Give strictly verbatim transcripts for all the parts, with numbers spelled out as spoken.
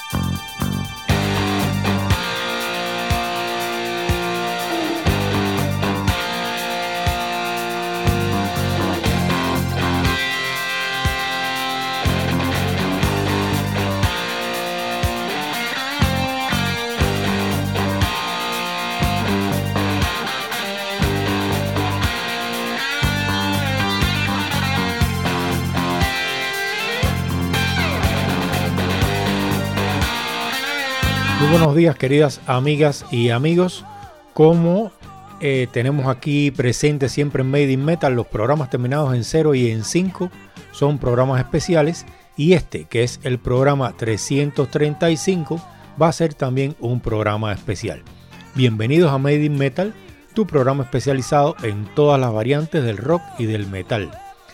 Buenos días, queridas amigas y amigos. Como eh, tenemos aquí presente siempre en Made in Metal, los programas terminados en cero y en cinco son programas especiales, y este, que es el programa trescientos treinta y cinco, va a ser también un programa especial. Bienvenidos a Made in Metal, tu programa especializado en todas las variantes del rock y del metal.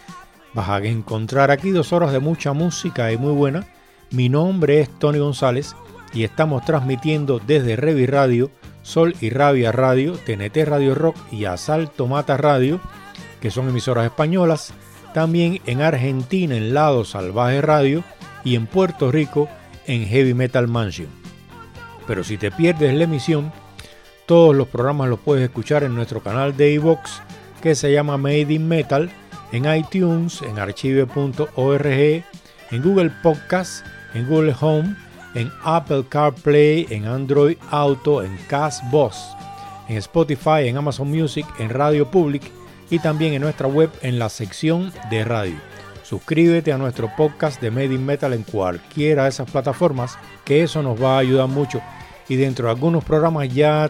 Vas a encontrar aquí dos horas de mucha música y muy buena. Mi nombre es Tony González y estamos transmitiendo desde Revi Radio, Sol y Rabia Radio, T N T Radio Rock y Asalto Mata Radio, que son emisoras españolas, también en Argentina en Lado Salvaje Radio y en Puerto Rico en Heavy Metal Mansion. Pero si te pierdes la emisión, todos los programas los puedes escuchar en nuestro canal de iVoox, que se llama Made in Metal, en iTunes, en archive punto org, en Google Podcast, en Google Home, en Apple CarPlay, en Android Auto, en Castbox, en Spotify, en Amazon Music, en Radio Public y también en nuestra web en la sección de radio. Suscríbete a nuestro podcast de Made in Metal en cualquiera de esas plataformas, que eso nos va a ayudar mucho. Y dentro de algunos programas ya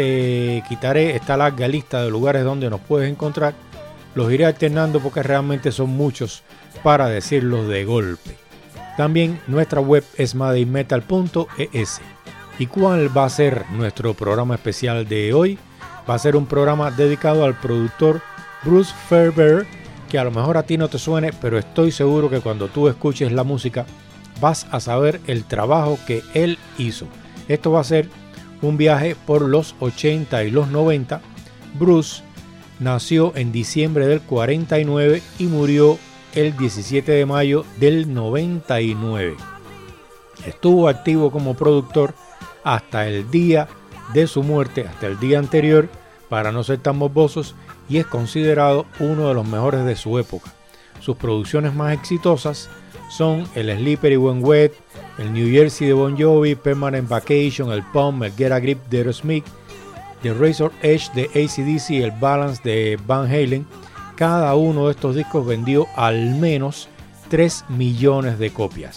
te quitaré esta larga lista de lugares donde nos puedes encontrar. Los iré alternando porque realmente son muchos para decirlos de golpe. También nuestra web es made in metal punto e s. ¿Y cuál va a ser nuestro programa especial de hoy? Va a ser un programa dedicado al productor Bruce Fairbairn, que a lo mejor a ti no te suene, pero estoy seguro que cuando tú escuches la música vas a saber el trabajo que él hizo. Esto va a ser un viaje por los ochenta y los noventa. Bruce nació en diciembre del cuarenta y nueve y murió el diecisiete de mayo del noventa y nueve. Estuvo activo como productor hasta el día de su muerte, hasta el día anterior, para no ser tan morbosos, y es considerado uno de los mejores de su época. Sus producciones más exitosas son el Slippery When Wet, el New Jersey de Bon Jovi, Permanent Vacation, el Pump, el Get a Grip de Aerosmith, The Razor Edge de A C D C y el Balance de Van Halen. Cada uno de estos discos vendió al menos tres millones de copias.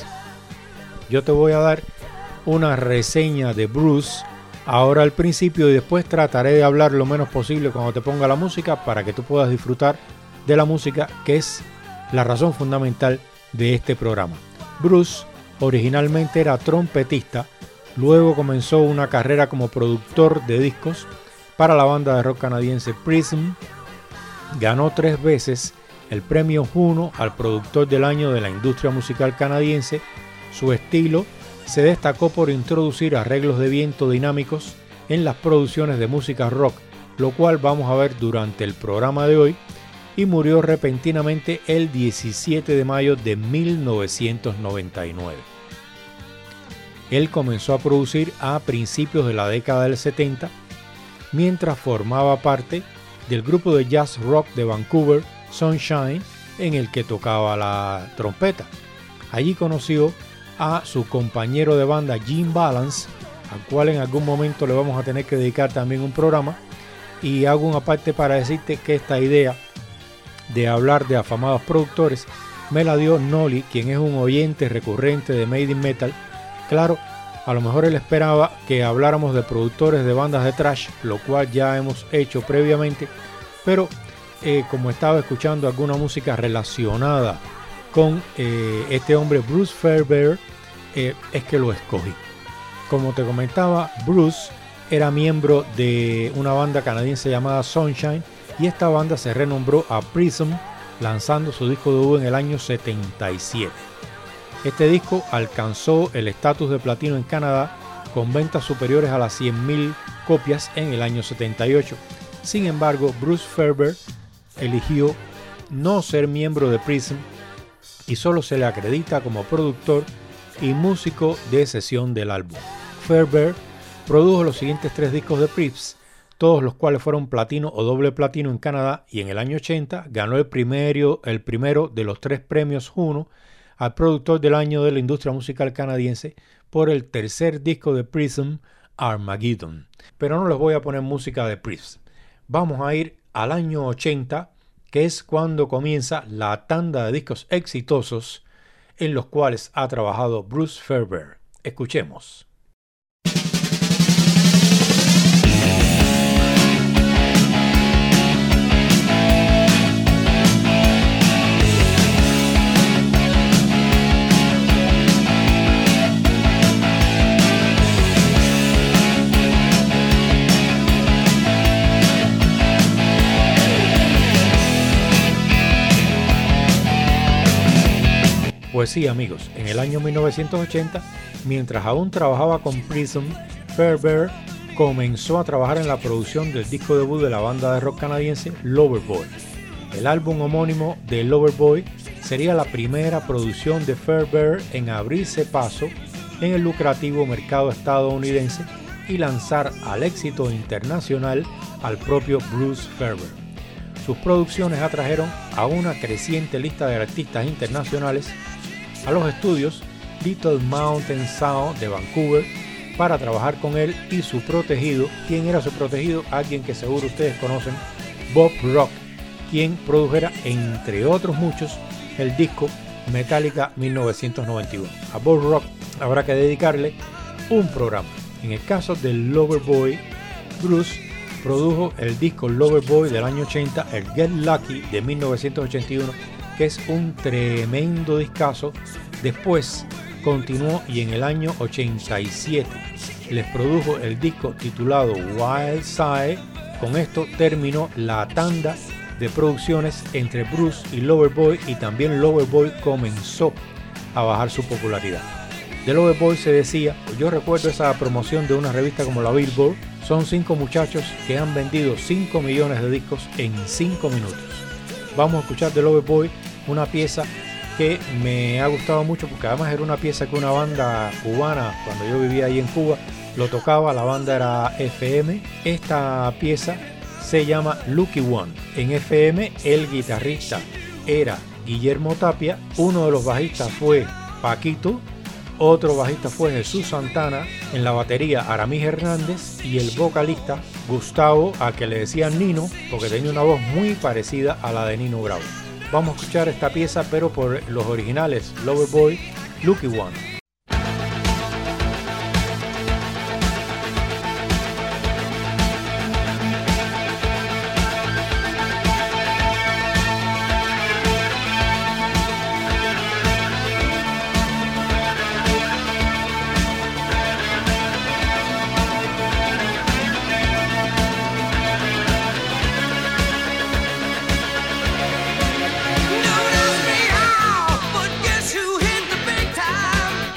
Yo te voy a dar una reseña de Bruce ahora al principio y después trataré de hablar lo menos posible cuando te ponga la música para que tú puedas disfrutar de la música, que es la razón fundamental de este programa. Bruce originalmente era trompetista, luego comenzó una carrera como productor de discos para la banda de rock canadiense Prism. Ganó tres veces el premio Juno al productor del año de la industria musical canadiense. Su estilo se destacó por introducir arreglos de viento dinámicos en las producciones de música rock, lo cual vamos a ver durante el programa de hoy, y murió repentinamente el diecisiete de mayo de mil novecientos noventa y nueve. Él comenzó a producir a principios de la década del setenta, mientras formaba parte del grupo de jazz rock de Vancouver, Sunshine, en el que tocaba la trompeta. Allí conoció a su compañero de banda Jim Balance, al cual en algún momento le vamos a tener que dedicar también un programa, y hago una parte para decirte que esta idea de hablar de afamados productores me la dio Noli, quien es un oyente recurrente de Made in Metal. Claro, a lo mejor él esperaba que habláramos de productores de bandas de thrash, lo cual ya hemos hecho previamente, pero eh, como estaba escuchando alguna música relacionada con eh, este hombre Bruce Fairbairn, eh, es que lo escogí. Como te comentaba, Bruce era miembro de una banda canadiense llamada Sunshine, y esta banda se renombró a Prism, lanzando su disco debut en el año setenta y siete. Este disco alcanzó el estatus de platino en Canadá con ventas superiores a las cien mil copias en el año setenta y ocho. Sin embargo, Bruce Fairbairn eligió no ser miembro de Prism y solo se le acredita como productor y músico de sesión del álbum. Fairbairn produjo los siguientes tres discos de Priest, todos los cuales fueron platino o doble platino en Canadá, y en el año ochenta ganó el primero, el primero de los tres premios Juno al productor del año de la industria musical canadiense por el tercer disco de Prism, Armageddon. Pero no les voy a poner música de Priest. Vamos a ir al año ochenta, que es cuando comienza la tanda de discos exitosos en los cuales ha trabajado Bruce Fairbairn. Escuchemos. Pues sí, amigos, en el año mil novecientos ochenta, mientras aún trabajaba con Prism, Fairbairn comenzó a trabajar en la producción del disco debut de la banda de rock canadiense Loverboy. El álbum homónimo de Loverboy sería la primera producción de Fairbairn en abrirse paso en el lucrativo mercado estadounidense y lanzar al éxito internacional al propio Bruce Fairbairn. Sus producciones atrajeron a una creciente lista de artistas internacionales a los estudios Little Mountain Sound de Vancouver para trabajar con él y su protegido. ¿Quién era su protegido? Alguien que seguro ustedes conocen, Bob Rock, quien produjera, entre otros muchos, el disco Metallica mil novecientos noventa y uno. A Bob Rock habrá que dedicarle un programa. En el caso del Loverboy, Bruce produjo el disco Loverboy del año ochenta, el Get Lucky de mil novecientos ochenta y uno, que es un tremendo discazo. Después continuó y en el año ochenta y siete les produjo el disco titulado Wild Side. Con esto terminó la tanda de producciones entre Bruce y Loverboy, y también Loverboy comenzó a bajar su popularidad. De Loverboy se decía, yo recuerdo esa promoción de una revista como la Billboard, son cinco muchachos que han vendido cinco millones de discos en cinco minutos. Vamos a escuchar de Loverboy una pieza que me ha gustado mucho, porque además era una pieza que una banda cubana, cuando yo vivía ahí en Cuba, lo tocaba. La banda era F M. Esta pieza se llama Lucky One. En F M el guitarrista era Guillermo Tapia, uno de los bajistas fue Paquito, otro bajista fue Jesús Santana, en la batería Aramis Hernández y el vocalista Gustavo, a que le decían Nino porque tenía una voz muy parecida a la de Nino Bravo. Vamos a escuchar esta pieza, pero por los originales Loverboy, Lucky One. Notice me how, but guess who hit the big time?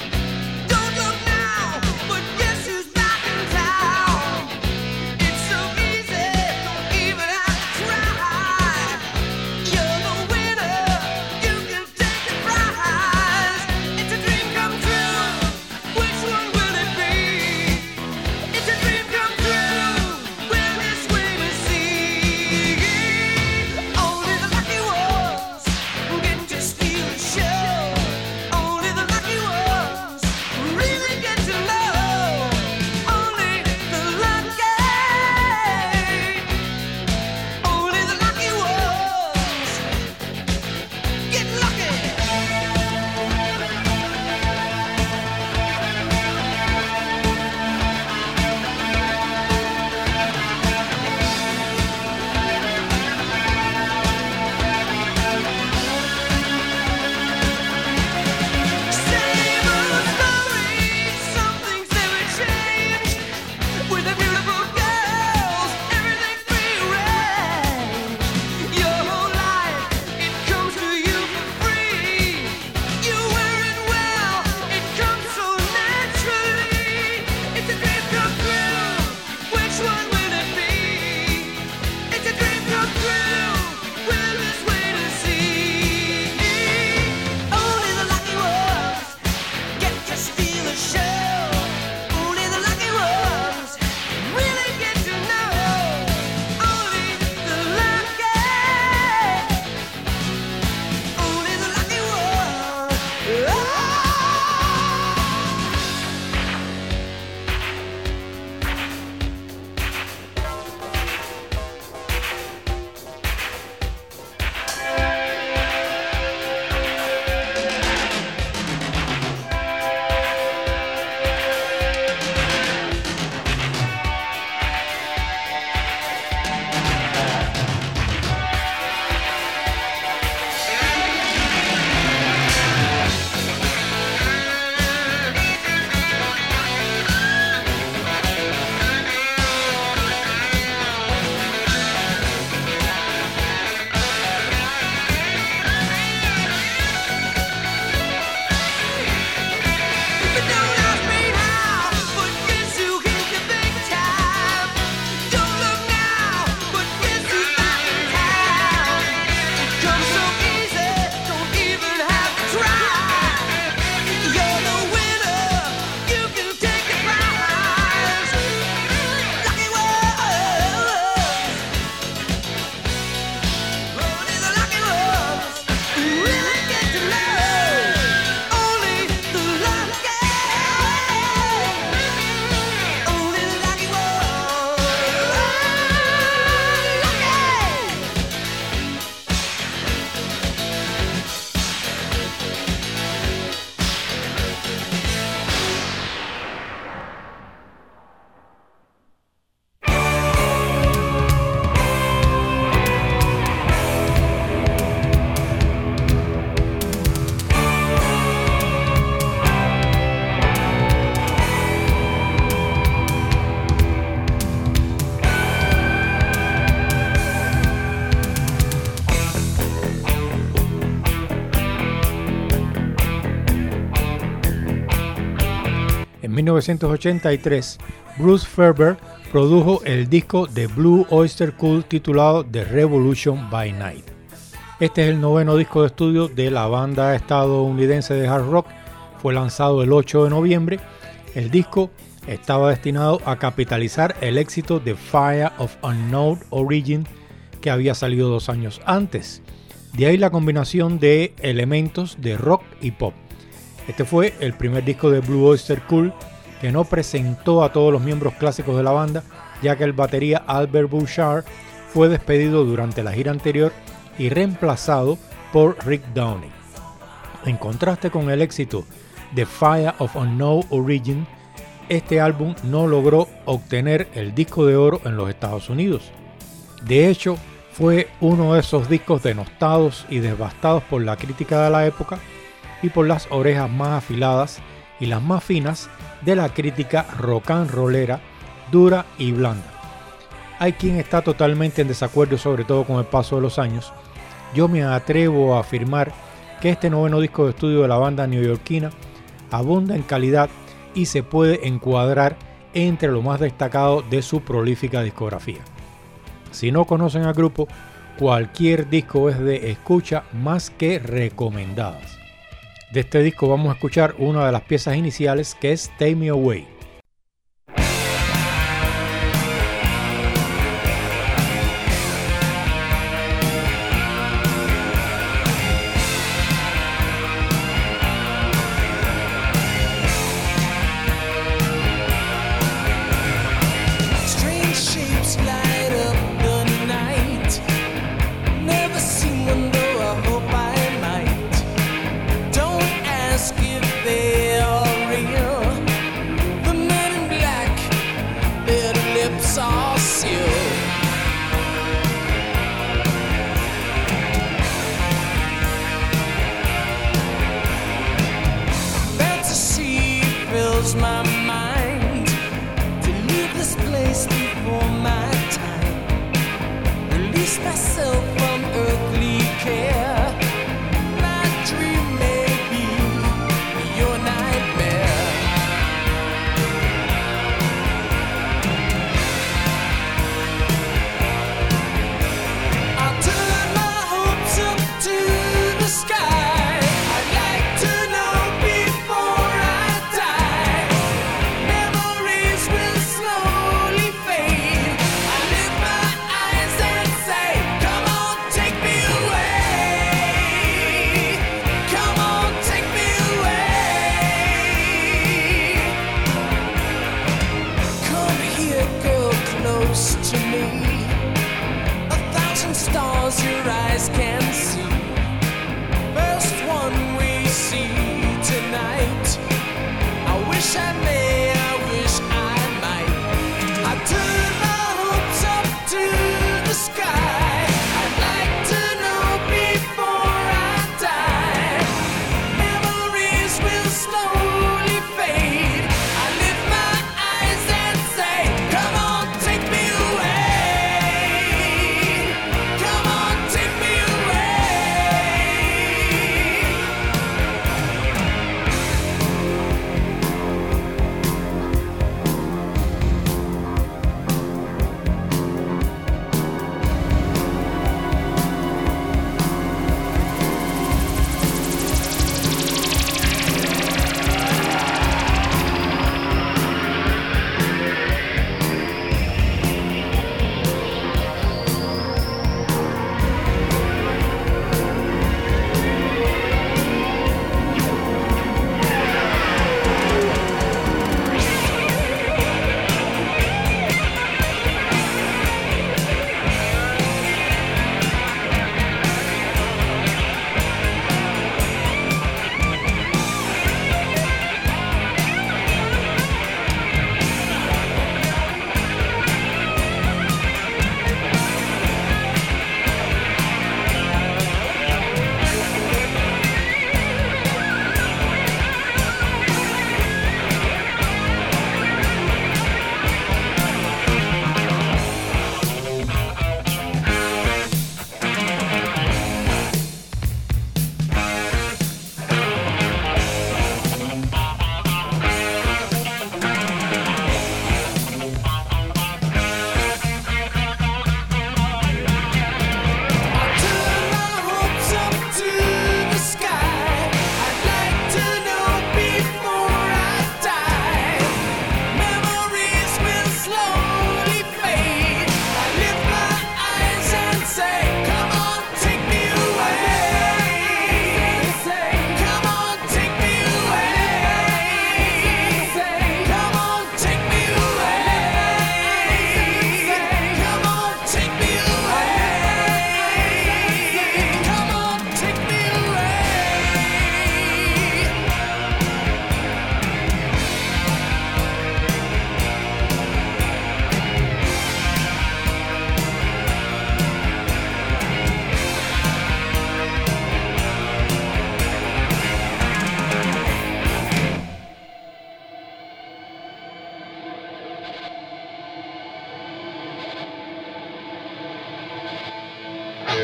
En mil novecientos ochenta y tres, Bruce Fairbairn produjo el disco de Blue Oyster Cult titulado The Revolution by Night. Este es el noveno disco de estudio de la banda estadounidense de hard rock. Fue lanzado el ocho de noviembre. El disco estaba destinado a capitalizar el éxito de Fire of Unknown Origin, que había salido dos años antes. De ahí la combinación de elementos de rock y pop. Este fue el primer disco de Blue Oyster Cult que no presentó a todos los miembros clásicos de la banda, ya que el batería Albert Bouchard fue despedido durante la gira anterior y reemplazado por Rick Downey. En contraste con el éxito de Fire of Unknown Origin, este álbum no logró obtener el disco de oro en los Estados Unidos. De hecho, fue uno de esos discos denostados y devastados por la crítica de la época y por las orejas más afiladas y las más finas de la crítica rock and rollera dura y blanda. Hay quien está totalmente en desacuerdo, sobre todo con el paso de los años. Yo me atrevo a afirmar que este noveno disco de estudio de la banda neoyorquina abunda en calidad y se puede encuadrar entre lo más destacado de su prolífica discografía. Si no conocen al grupo, cualquier disco es de escucha más que recomendadas. De este disco vamos a escuchar una de las piezas iniciales, que es Take Me Away.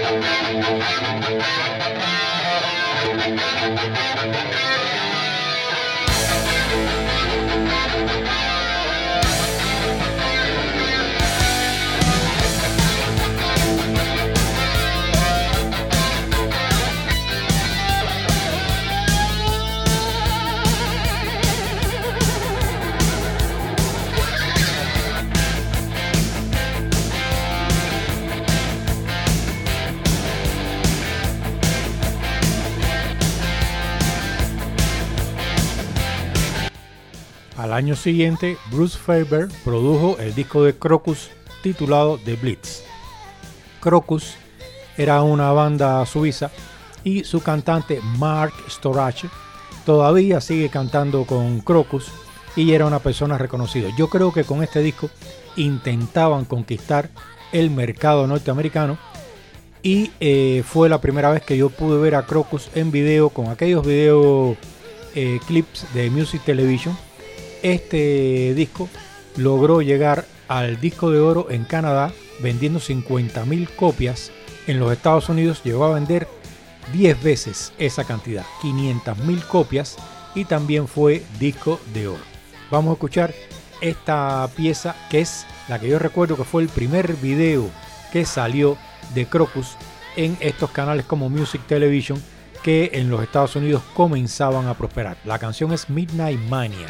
Al año siguiente, Bruce Faber produjo el disco de Crocus titulado The Blitz. Crocus era una banda suiza y su cantante Mark Storach todavía sigue cantando con Crocus y era una persona reconocida. Yo creo que con este disco intentaban conquistar el mercado norteamericano y eh, fue la primera vez que yo pude ver a Crocus en video con aquellos video eh, clips de Music Television. Este disco logró llegar al disco de oro en Canadá vendiendo cincuenta mil copias. En los Estados Unidos llegó a vender diez veces esa cantidad, quinientas mil copias, y también fue disco de oro. Vamos a escuchar esta pieza que es la que yo recuerdo que fue el primer video que salió de Crocus en estos canales como Music Television que en los Estados Unidos comenzaban a prosperar. La canción es Midnight Maniac.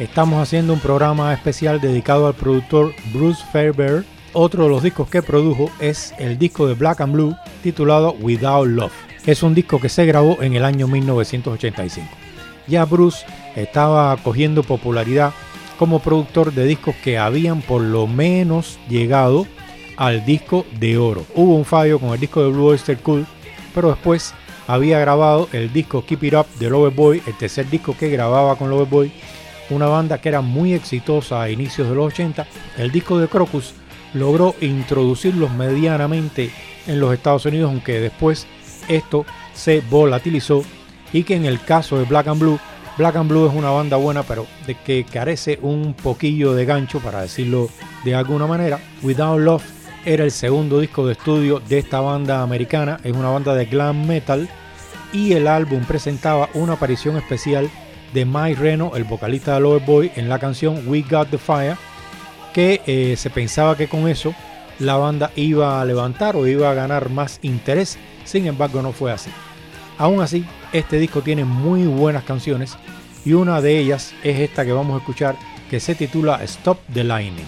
estamos haciendo un programa especial dedicado al productor Bruce Fairbairn. Otro de los discos que produjo es el disco de Black and Blue titulado Without Love. Es un disco que se grabó en el año mil novecientos ochenta y cinco. Ya Bruce estaba cogiendo popularidad como productor de discos que habían por lo menos llegado al disco de oro. Hubo un fallo con el disco de Blue Oyster Cult, pero después había grabado el disco Keep It Up de Loverboy, el tercer disco que grababa con Loverboy, una banda que era muy exitosa a inicios de los ochenta. El disco de Crocus logró introducirlos medianamente en los Estados Unidos, aunque después esto se volatilizó, y que en el caso de Black and Blue, Black and Blue es una banda buena, pero de que carece un poquillo de gancho, para decirlo de alguna manera. Without Love era el segundo disco de estudio de esta banda americana, es una banda de glam metal, y el álbum presentaba una aparición especial de Mike Reno, el vocalista de Loverboy, en la canción We Got the Fire, que eh, se pensaba que con eso la banda iba a levantar o iba a ganar más interés. Sin embargo, no fue así. Aún así, este disco tiene muy buenas canciones y una de ellas es esta que vamos a escuchar, que se titula Stop the Lightning.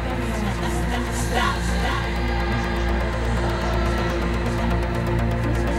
Stop.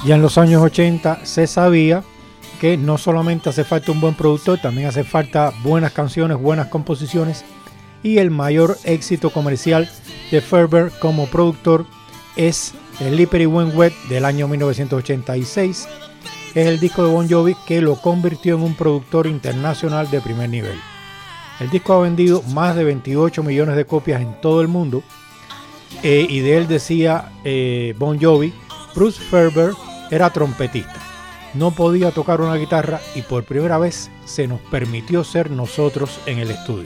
Ya en los años ochenta se sabía que no solamente hace falta un buen productor, también hace falta buenas canciones, buenas composiciones, y el mayor éxito comercial de Ferber como productor es Slippery When Wet del año mil novecientos ochenta y seis. Es el disco de Bon Jovi que lo convirtió en un productor internacional de primer nivel. El disco ha vendido más de veintiocho millones de copias en todo el mundo, eh, y de él decía eh, Bon Jovi: Bruce Ferber era trompetista, no podía tocar una guitarra y por primera vez se nos permitió ser nosotros en el estudio.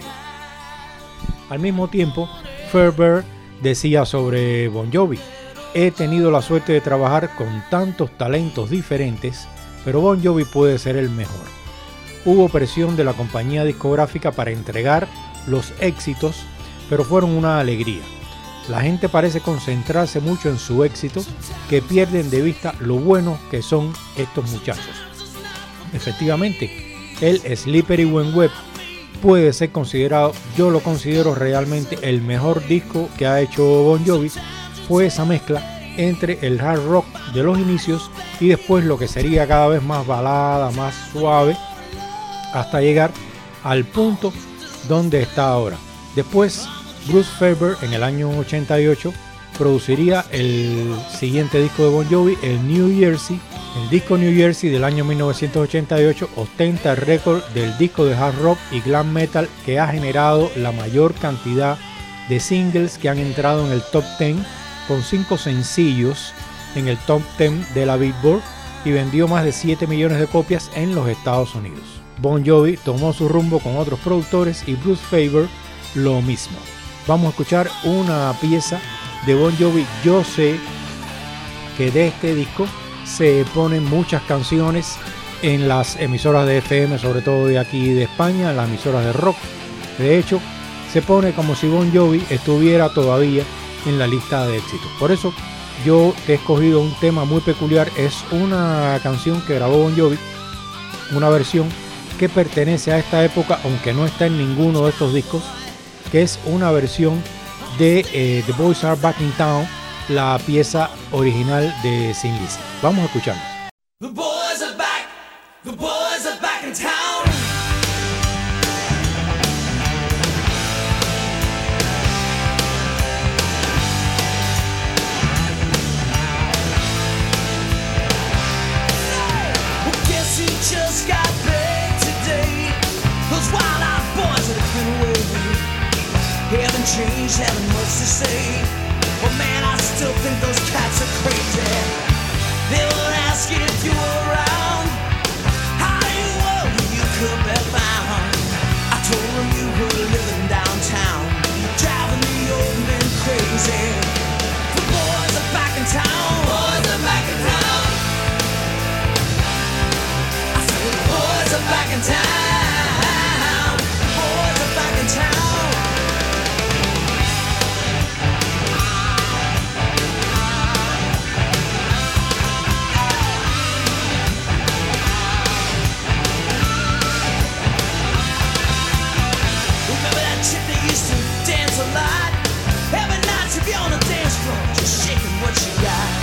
Al mismo tiempo, Ferber decía sobre Bon Jovi: he tenido la suerte de trabajar con tantos talentos diferentes, pero Bon Jovi puede ser el mejor. Hubo presión de la compañía discográfica para entregar los éxitos, pero fueron una alegría. La gente parece concentrarse mucho en su éxito, que pierden de vista lo buenos que son estos muchachos. Efectivamente, el Slippery When Wet puede ser considerado, yo lo considero realmente el mejor disco que ha hecho Bon Jovi. Fue esa mezcla entre el hard rock de los inicios y después lo que sería cada vez más balada, más suave, hasta llegar al punto donde está ahora. Después, Bruce Ferber en el año ochenta y ocho produciría el siguiente disco de Bon Jovi, el New Jersey. El disco New Jersey del año mil novecientos ochenta y ocho ostenta el récord del disco de hard rock y glam metal que ha generado la mayor cantidad de singles que han entrado en el top diez, con cinco sencillos en el top diez de la Billboard, y vendió más de siete millones de copias en los Estados Unidos. Bon Jovi tomó su rumbo con otros productores y Bruce Ferber lo mismo. Vamos a escuchar una pieza de Bon Jovi. Yo sé que de este disco se ponen muchas canciones en las emisoras de F M, sobre todo de aquí de España, en las emisoras de rock. De hecho, se pone como si Bon Jovi estuviera todavía en la lista de éxitos. Por eso yo he escogido un tema muy peculiar. Es una canción que grabó Bon Jovi, una versión que pertenece a esta época, aunque no está en ninguno de estos discos, que es una versión de eh, The Boys Are Back in Town, la pieza original de Sin Lizzy. Vamos a escucharla. The boys are back, the boys are back in town. Well, guess who just got back today? Those wild-eyed boys that have been away haven't changed, haven't much to say. But man, I still think those cats are crazy. They will ask you if you were around, how you were when you could be found. I told them you were living downtown, driving the old men crazy. The boys are back in town. Boys are back in town. I said the boys are back in town. The boys are back in town. Used to dance a lot. Every night she'd be on the dance floor, just shaking what she got.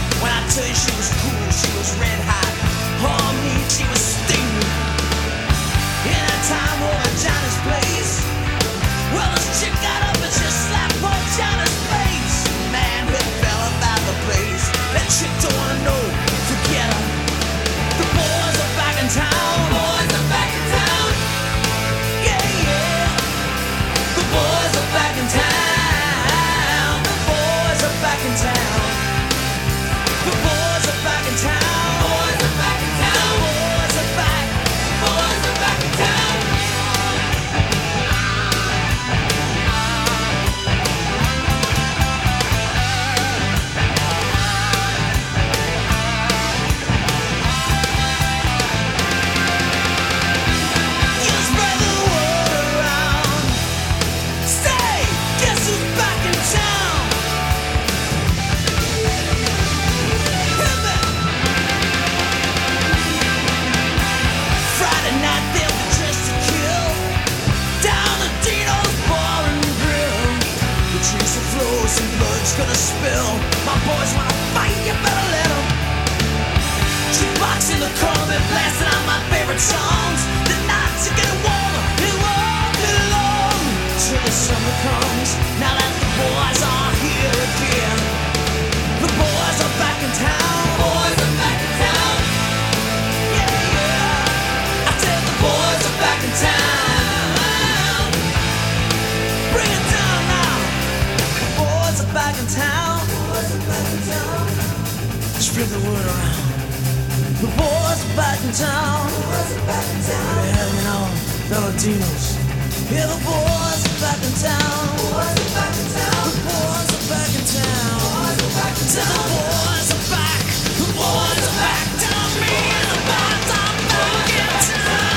spread the word around. The boys are back in town. They're hanging out, Valentinos. Yeah, the boys are back in town. The boys are back in town. The boys are back in town. The boys are back. The boys are back. Tell me the boys are back in town.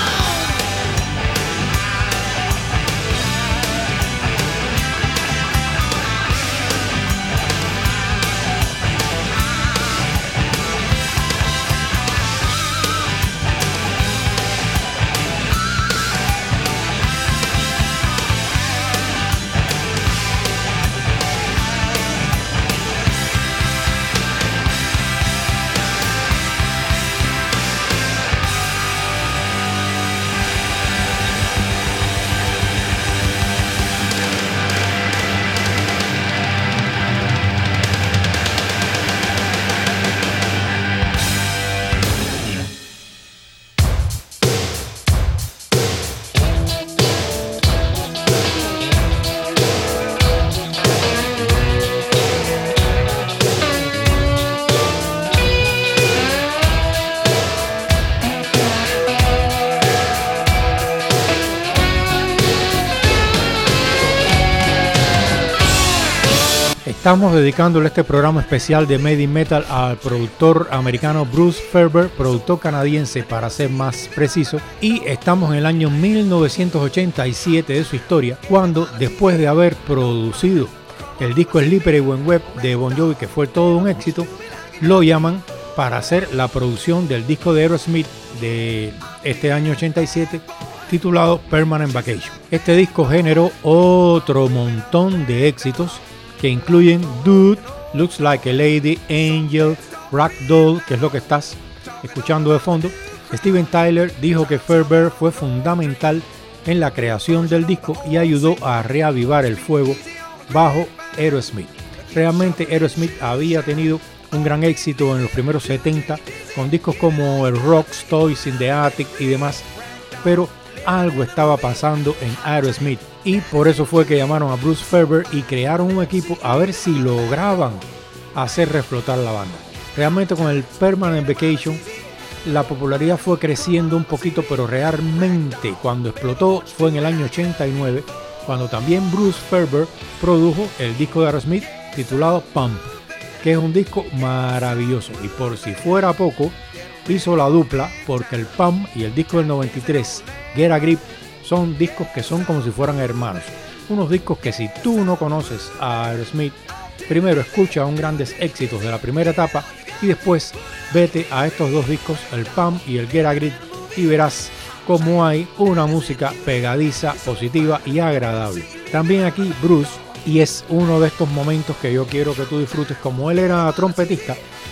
Estamos dedicándole este programa especial de Made in Metal al productor americano Bruce Fairbairn, productor canadiense para ser más preciso, y estamos en el año mil novecientos ochenta y siete de su historia, cuando después de haber producido el disco Slippery When Wet de Bon Jovi, que fue todo un éxito, lo llaman para hacer la producción del disco de Aerosmith de este año ochenta y siete, titulado Permanent Vacation. Este disco generó otro montón de éxitos que incluyen Dude, Looks Like a Lady, Angel, Ragdoll, que es lo que estás escuchando de fondo. Steven Tyler dijo que Fairbairn fue fundamental en la creación del disco y ayudó a reavivar el fuego bajo Aerosmith. Realmente Aerosmith había tenido un gran éxito en los primeros setenta con discos como el Rocks, Toys in the Attic y demás, pero algo estaba pasando en Aerosmith y por eso fue que llamaron a Bruce Fairbairn y crearon un equipo a ver si lograban hacer reflotar la banda. Realmente con el Permanent Vacation la popularidad fue creciendo un poquito, pero realmente cuando explotó fue en el año ochenta y nueve, cuando también Bruce Fairbairn produjo el disco de Aerosmith titulado Pump, que es un disco maravilloso. Y por si fuera poco, hizo la dupla porque el Pump y el disco del noventa y tres, Get a Grip, son discos que son como si fueran hermanos. Unos discos que si tú no conoces a Aerosmith, primero escucha un grandes éxitos de la primera etapa y después vete a estos dos discos, el Pump y el Get a Grip, y verás cómo hay una música pegadiza, positiva y agradable. También aquí Bruce, y es uno de estos momentos que yo quiero que tú disfrutes, como él era trompetista,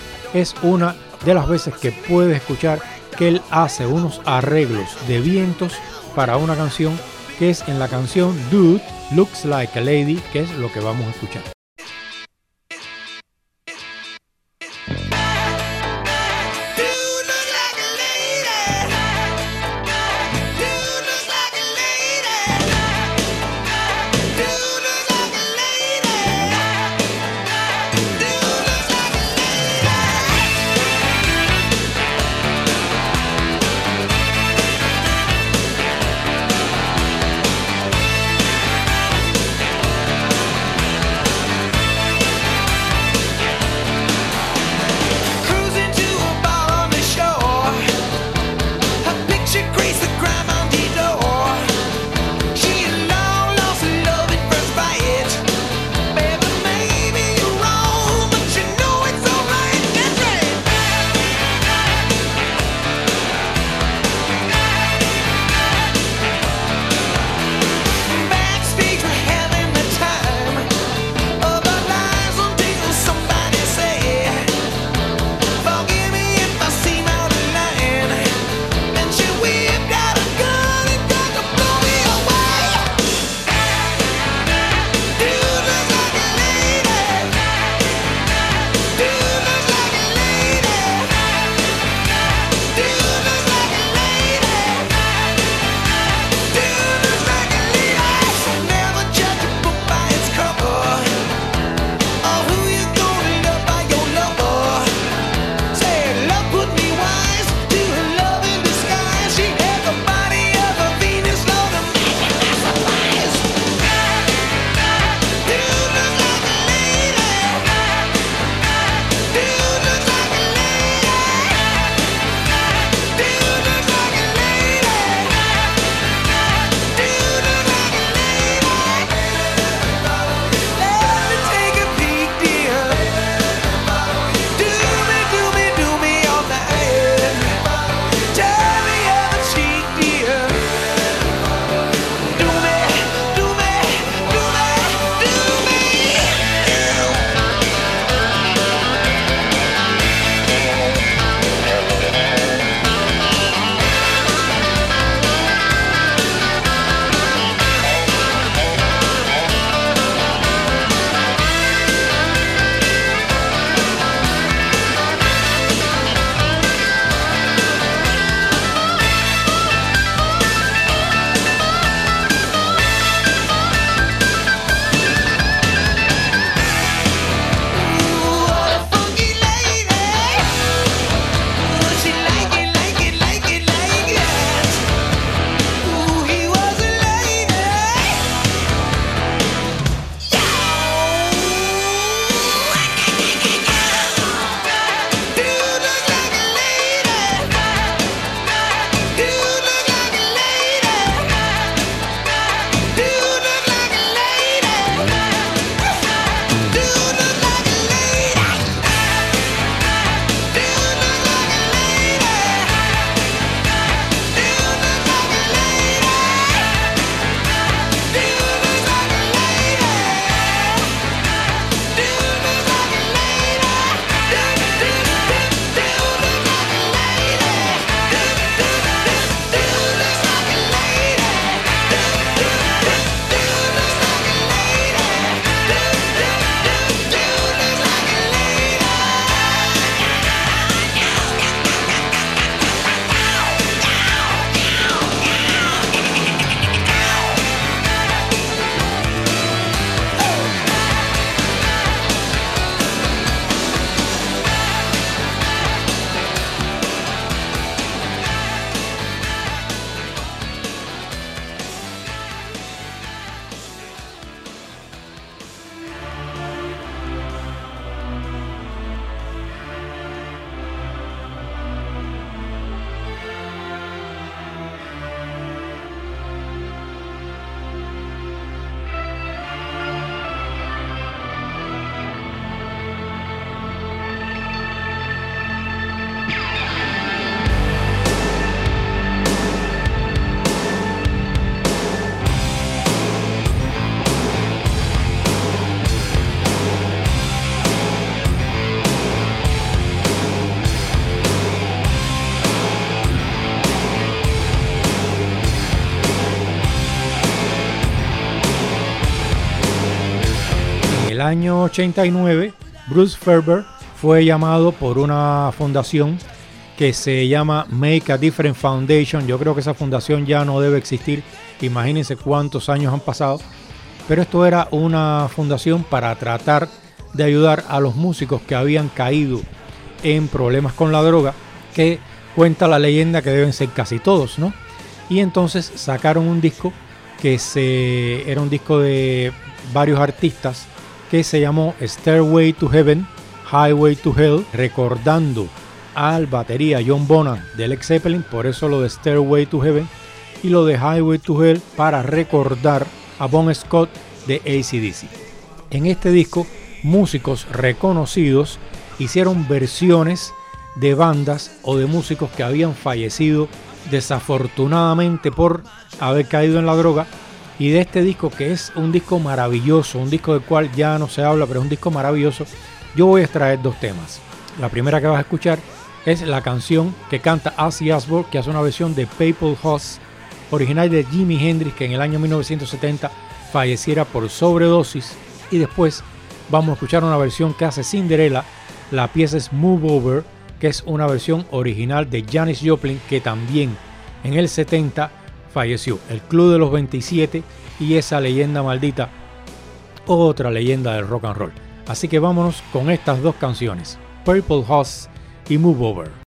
es una de las veces que puedes escuchar que él hace unos arreglos de vientos para una canción, que es en la canción Dude, Looks Like a Lady, que es lo que vamos a escuchar. año ochenta y nueve, Bruce Ferber fue llamado por una fundación que se llama Make a Difference Foundation. Yo creo que esa fundación ya no debe existir. Imagínense cuántos años han pasado. Pero esto era una fundación para tratar de ayudar a los músicos que habían caído en problemas con la droga, que cuenta la leyenda que deben ser casi todos, ¿no? Y entonces sacaron un disco que se, era un disco de varios artistas que se llamó Stairway to Heaven, Highway to Hell, recordando al batería John Bonham del Led Zeppelin, por eso lo de Stairway to Heaven, y lo de Highway to Hell para recordar a Bon Scott de A C D C. En este disco, músicos reconocidos hicieron versiones de bandas o de músicos que habían fallecido desafortunadamente por haber caído en la droga. Y de este disco, que es un disco maravilloso, un disco del cual ya no se habla, pero es un disco maravilloso, yo voy a extraer dos temas. La primera que vas a escuchar es la canción que canta Ozzy Osbourne, que hace una versión de Papal Horse, original de Jimi Hendrix, que en el año mil novecientos setenta falleciera por sobredosis. Y después vamos a escuchar una versión que hace Cinderella. La pieza es Move Over, que es una versión original de Janis Joplin, que también en el setenta falleció. El Club de los veintisiete y esa leyenda maldita, otra leyenda del rock and roll. Así que vámonos con estas dos canciones, Purple Horse y Move Over.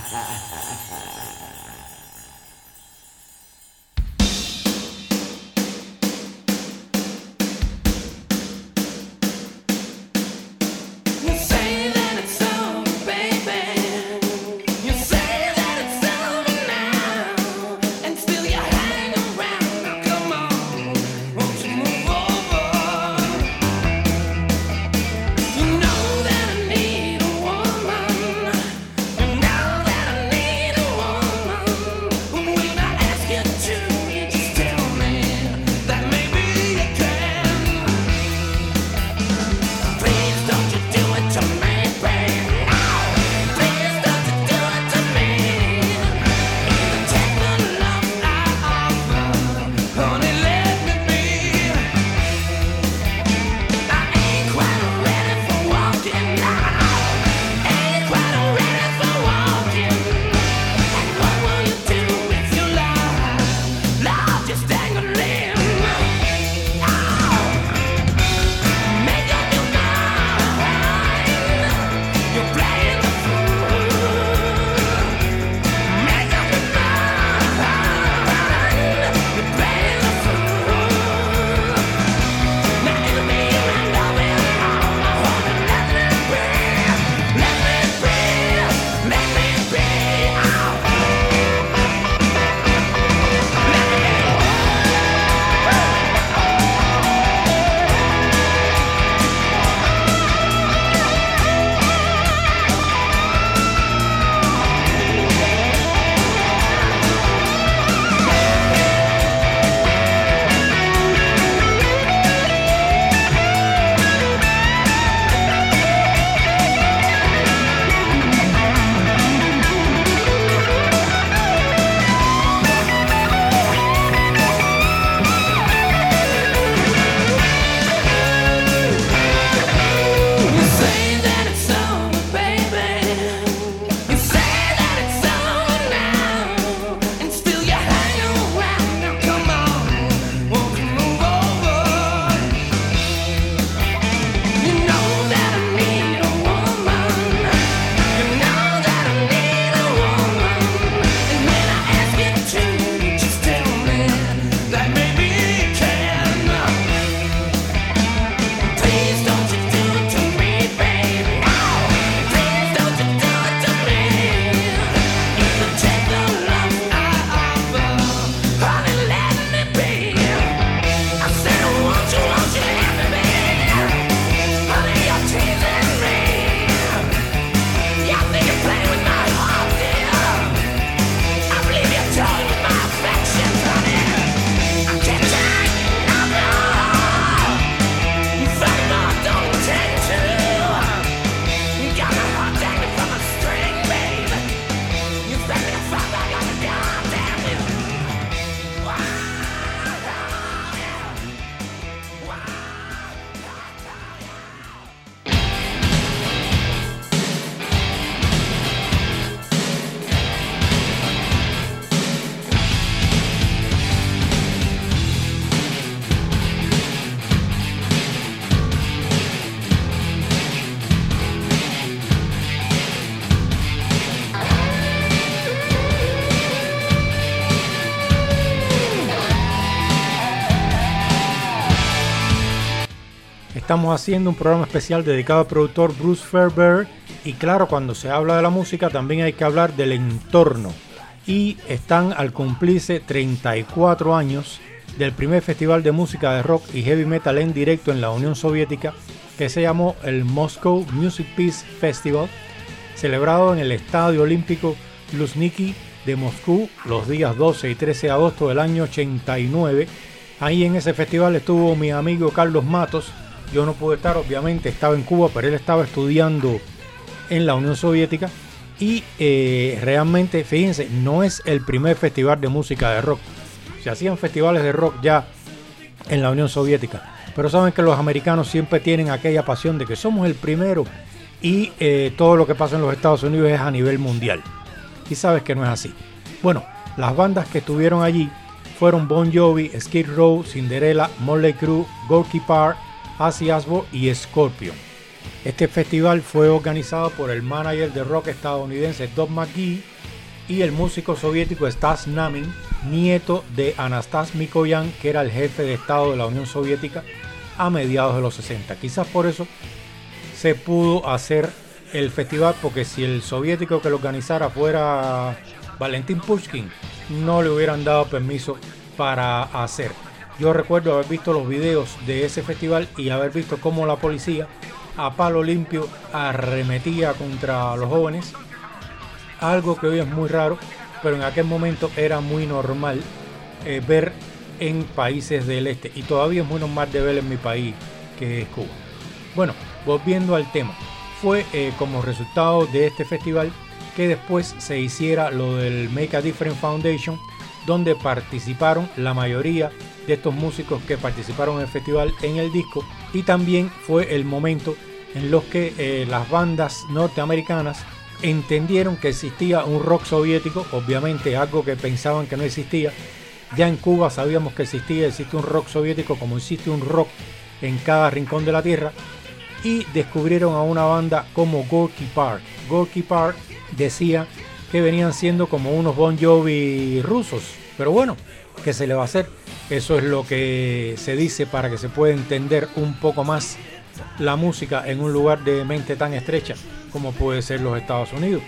Estamos haciendo un programa especial dedicado al productor Bruce Fairbairn y claro, cuando se habla de la música también hay que hablar del entorno y están al cumplirse treinta y cuatro años del primer festival de música de rock y heavy metal en directo en la Unión Soviética que se llamó el Moscow Music Peace Festival, celebrado en el Estadio Olímpico Luzhniki de Moscú los días doce y trece de agosto del año ochenta y nueve. Ahí en ese festival estuvo mi amigo Carlos Matos. Yo no pude estar, obviamente, estaba en Cuba, pero él estaba estudiando en la Unión Soviética. Y eh, realmente, fíjense, no es el primer festival de música de rock. Se hacían festivales de rock ya en la Unión Soviética. Pero saben que los americanos siempre tienen aquella pasión de que somos el primero y eh, todo lo que pasa en los Estados Unidos es a nivel mundial. Y sabes que no es así. Bueno, las bandas que estuvieron allí fueron Bon Jovi, Skid Row, Cinderella, Motley Crue, Gorky Park, Ozzy Osbourne y Scorpion. Este festival fue organizado por el manager de rock estadounidense Doug McGhee y el músico soviético Stas Namin, nieto de Anastas Mikoyan, que era el jefe de Estado de la Unión Soviética a mediados de los sesenta. Quizás por eso se pudo hacer el festival, porque si el soviético que lo organizara fuera Valentín Pushkin, no le hubieran dado permiso para hacer. Yo recuerdo haber visto los videos de ese festival y haber visto cómo la policía a palo limpio arremetía contra los jóvenes, algo que hoy es muy raro, pero en aquel momento era muy normal eh, ver en países del este, y todavía es muy normal de ver en mi país, que es Cuba. Bueno, volviendo al tema, fue eh, como resultado de este festival que después se hiciera lo del Make a Difference Foundation, donde participaron la mayoría de estos músicos que participaron en el festival en el disco, y también fue el momento en los que eh, las bandas norteamericanas entendieron que existía un rock soviético, obviamente algo que pensaban que no existía. Ya en Cuba sabíamos que existía, existe un rock soviético como existe un rock en cada rincón de la tierra, y descubrieron a una banda como Gorky Park. Gorky Park decía que venían siendo como unos Bon Jovi rusos, pero bueno, ¿qué se le va a hacer? Eso es lo que se dice para que se pueda entender un poco más la música en un lugar de mente tan estrecha como puede ser los Estados Unidos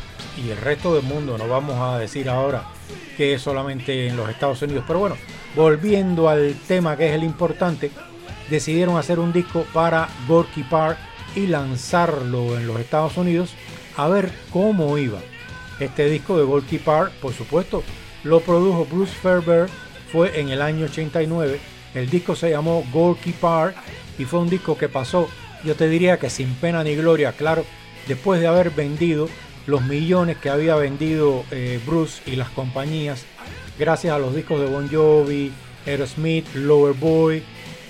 y el resto del mundo. No vamos a decir ahora que es solamente en los Estados Unidos, pero bueno, volviendo al tema que es el importante, decidieron hacer un disco para Gorky Park y lanzarlo en los Estados Unidos a ver cómo iba. Este disco de Gorky Park, por supuesto, lo produjo Bruce Fairbairn, fue en el año ochenta y nueve. El disco se llamó Gorky Park y fue un disco que pasó, yo te diría que sin pena ni gloria, claro, después de haber vendido los millones que había vendido eh, Bruce y las compañías, gracias a los discos de Bon Jovi, Aerosmith, Loverboy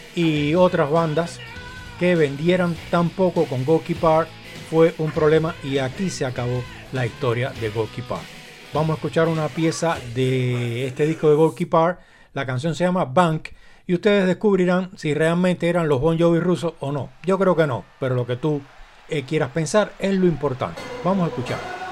y otras bandas, que vendieran tan poco con Gorky Park fue un problema, y aquí se acabó la historia de Gorky Park. Vamos a escuchar una pieza de este disco de Gorky Park. La canción se llama Bank y ustedes descubrirán si realmente eran los Bon Jovi rusos o no. Yo creo que no, pero lo que tú eh, quieras pensar es lo importante. Vamos a escuchar.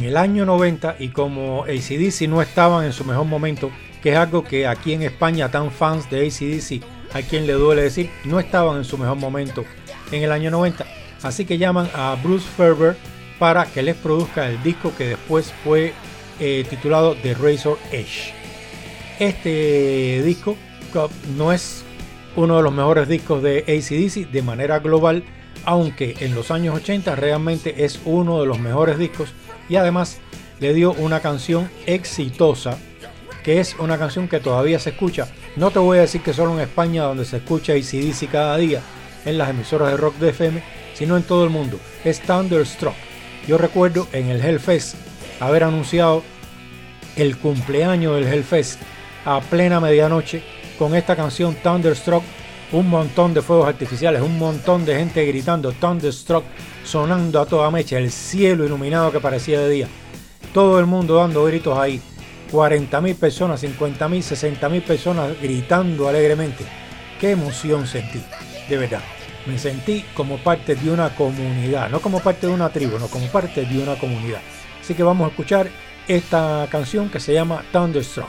el año noventa, y como A C D C no estaban en su mejor momento, que es algo que aquí en España, tan fans de A C D C, a quien le duele decir, no estaban en su mejor momento en el año noventa. Así que llaman a Bruce Fairbairn para que les produzca el disco que después fue eh, titulado The Razor Edge. Este disco no es uno de los mejores discos de A C D C de manera global, aunque en los años ochenta realmente es uno de los mejores discos, y además le dio una canción exitosa, que es una canción que todavía se escucha. No te voy a decir que solo en España, donde se escucha A C D C cada día en las emisoras de rock de F M, sino en todo el mundo. Es Thunderstruck. Yo recuerdo en el Hellfest haber anunciado el cumpleaños del Hellfest a plena medianoche con esta canción Thunderstruck, un montón de fuegos artificiales, un montón de gente gritando Thunderstruck, sonando a toda mecha, el cielo iluminado que parecía de día, todo el mundo dando gritos ahí, cuarenta mil personas, cincuenta mil, sesenta mil personas gritando alegremente. Qué emoción sentí, de verdad. Me sentí como parte de una comunidad, no como parte de una tribu, no como parte de una comunidad. Así que vamos a escuchar esta canción que se llama Thunderstruck.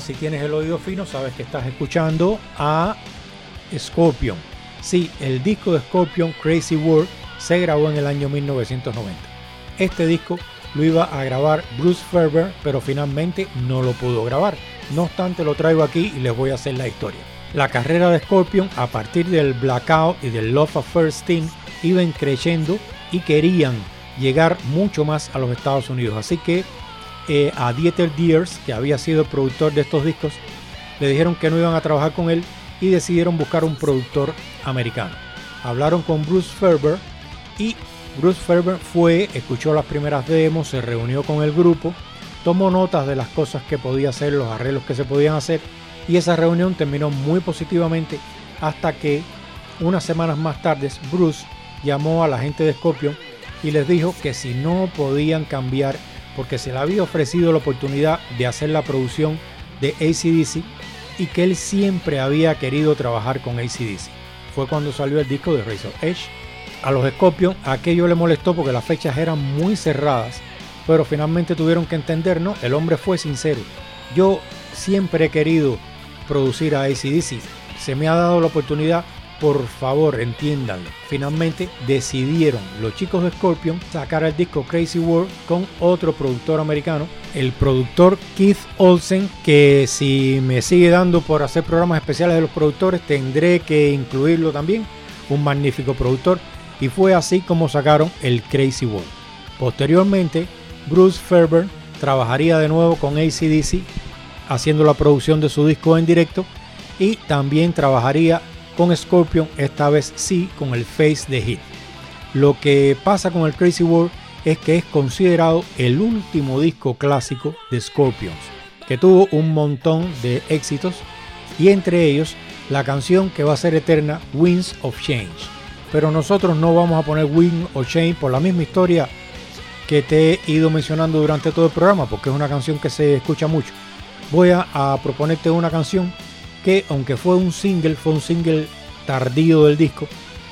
si tienes el oído fino, sabes que estás escuchando a Scorpion. Sí, el disco de Scorpion, Crazy World, se grabó en el año mil novecientos noventa. Este disco lo iba a grabar Bruce Fairbairn, pero finalmente no lo pudo grabar. No obstante, lo traigo aquí y les voy a hacer la historia. La carrera de Scorpion, a partir del Blackout y del Love Affair Sting, iban creciendo y querían llegar mucho más a los Estados Unidos. Así que eh, a Dieter Diers, que había sido el productor de estos discos, le dijeron que no iban a trabajar con él y decidieron buscar un productor americano. Hablaron con Bruce Fairbairn y Bruce Fairbairn fue, escuchó las primeras demos, se reunió con el grupo, tomó notas de las cosas que podía hacer, los arreglos que se podían hacer, y esa reunión terminó muy positivamente hasta que unas semanas más tarde Bruce llamó a la gente de Scorpion y les dijo que si no podían cambiar, porque se le había ofrecido la oportunidad de hacer la producción de A C D C y que él siempre había querido trabajar con A C D C. Fue cuando salió el disco de Razor's Edge. A los Scorpion aquello le molestó porque las fechas eran muy cerradas, pero finalmente tuvieron que entender, ¿no? El hombre fue sincero. Yo siempre he querido producir a A C D C. Se me ha dado la oportunidad, por favor, entiéndanlo. Finalmente decidieron los chicos de Scorpion sacar el disco Crazy World con otro productor americano, el productor Keith Olsen, que si me sigue dando por hacer programas especiales de los productores, tendré que incluirlo también. Un magnífico productor. Y fue así como sacaron el Crazy World. Posteriormente, Bruce Fairbairn trabajaría de nuevo con A C D C haciendo la producción de su disco en directo y también trabajaría con Scorpion, esta vez sí con el Face the Heat. Lo que pasa con el Crazy World es que es considerado el último disco clásico de Scorpions, que tuvo un montón de éxitos y entre ellos la canción que va a ser eterna, Winds of Change. Pero nosotros no vamos a poner Winds of Change por la misma historia que te he ido mencionando durante todo el programa, porque es una canción que se escucha mucho. Voy a, a proponerte una canción que, aunque fue un single, fue un single tardío del disco,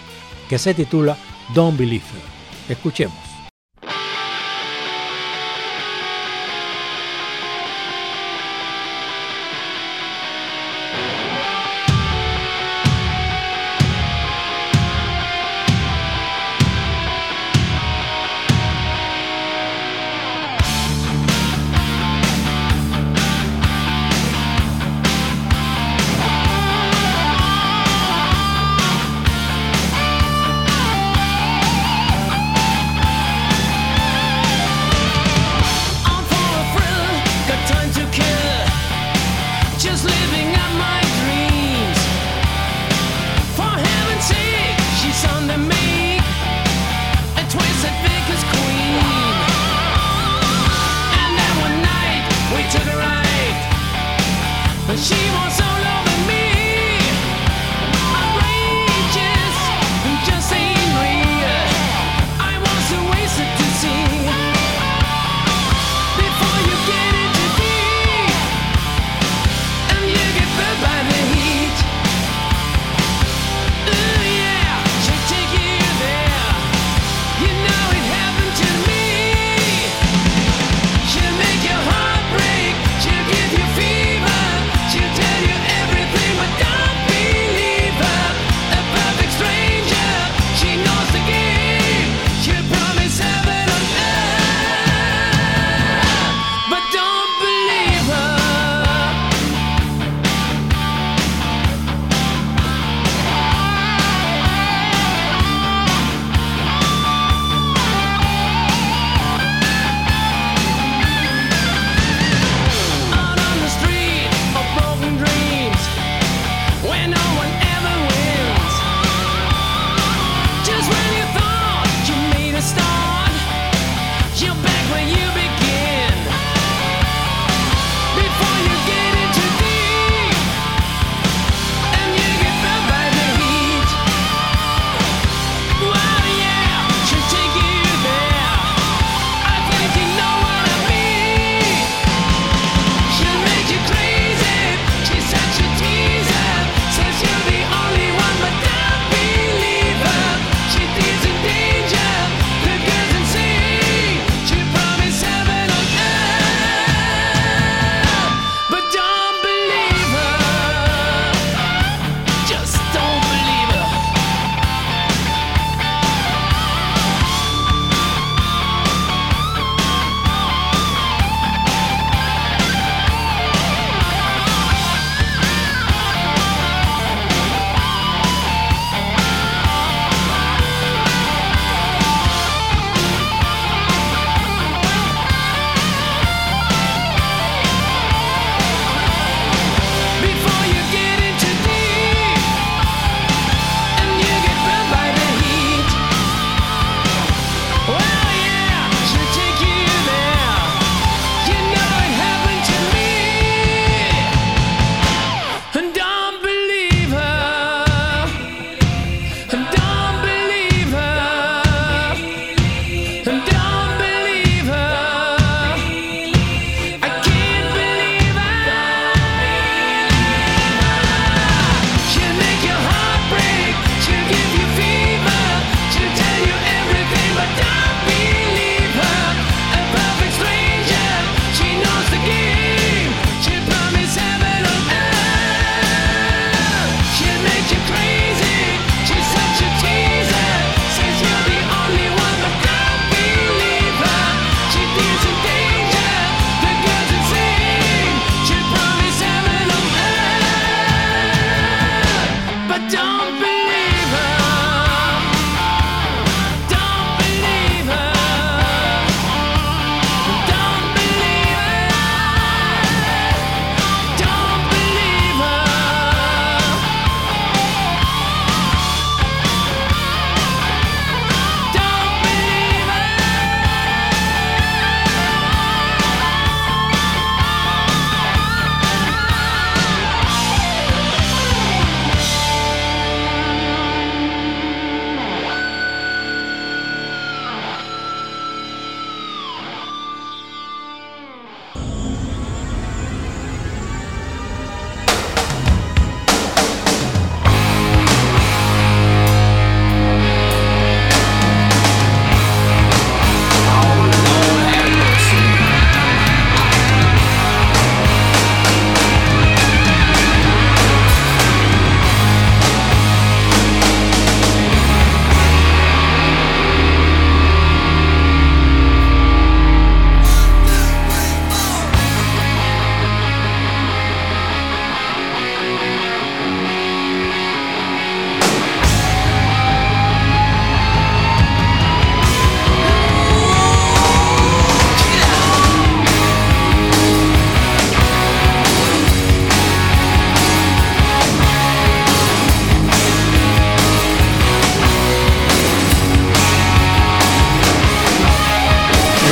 que se titula Don't Believe You. Escuchemos. She'll make your heart break. She'll give you fever. She'll tell you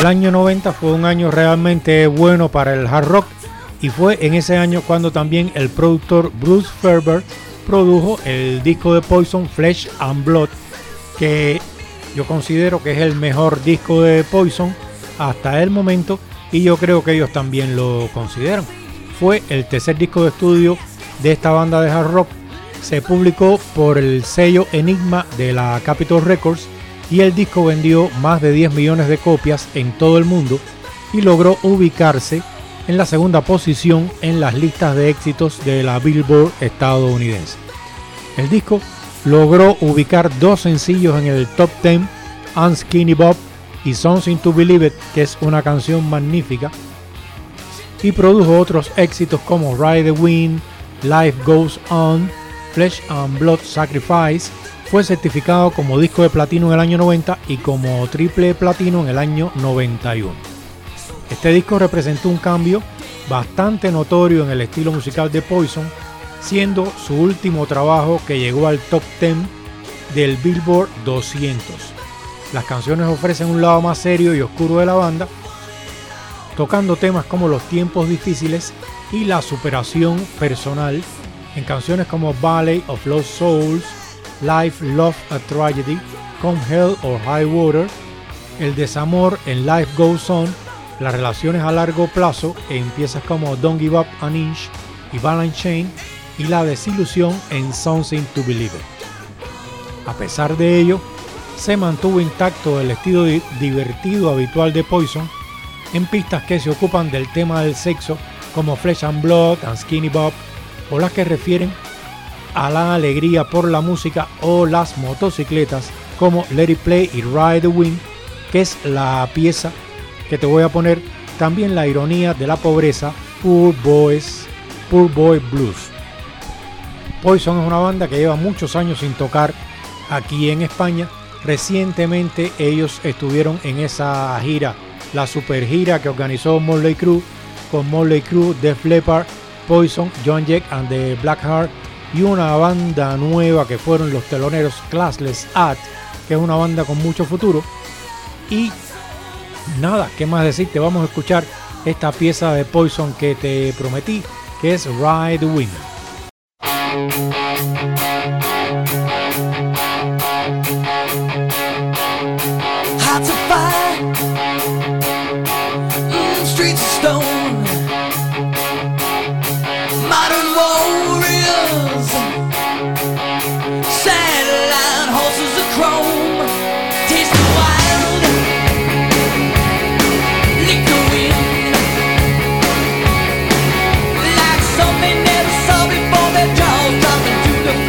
el año noventa fue un año realmente bueno para el hard rock, y fue en ese año cuando también el productor Bruce Fairbairn produjo el disco de Poison, Flesh and Blood, que yo considero que es el mejor disco de Poison hasta el momento, y yo creo que ellos también lo consideran. Fue el tercer disco de estudio de esta banda de hard rock. Se publicó por el sello Enigma de la Capitol Records, y el disco vendió más de diez millones de copias en todo el mundo y logró ubicarse en la segunda posición en las listas de éxitos de la Billboard estadounidense. El disco logró ubicar dos sencillos en el top diez, Unskinny Bob y Something to Believe It, que es una canción magnífica, y produjo otros éxitos como Ride the Wind, Life Goes On, Flesh and Blood Sacrifice. Fue certificado como disco de platino en el año noventa y como triple platino en el año noventa y uno. Este disco representó un cambio bastante notorio en el estilo musical de Poison, siendo su último trabajo que llegó al top diez del Billboard doscientos. Las canciones ofrecen un lado más serio y oscuro de la banda, tocando temas como los tiempos difíciles y la superación personal en canciones como Ballet of Lost Souls, Life, Love, a Tragedy, Come Hell or High Water, el desamor en Life Goes On, las relaciones a largo plazo en piezas como Don't Give Up an Inch y Ball and Chain, y la desilusión en Something to Believe It. A pesar de ello, se mantuvo intacto el estilo di- divertido habitual de Poison en pistas que se ocupan del tema del sexo, como Flesh and Blood and Skinny Bob, o las que refieren a la alegría por la música o las motocicletas, como Let It Play y Ride the Wind, que es la pieza que te voy a poner. También la ironía de la pobreza, Poor Boys, Poor Boy Blues. Poison es una banda que lleva muchos años sin tocar aquí en España. Recientemente ellos estuvieron en esa gira, la super gira que organizó Motley Crue, con Motley Crue, Def Leppard, Poison, Joan Jett and the Blackheart, y una banda nueva que fueron los teloneros Classless Act, que es una banda con mucho futuro. Y nada, ¿qué más decirte? Vamos a escuchar esta pieza de Poison que te prometí, que es Ride the Wind. Hard to find, mm, streets of stone, modern warriors, satellite horses of chrome, taste the wild, lick the wind, like something never saw before. Their jaws dropping to the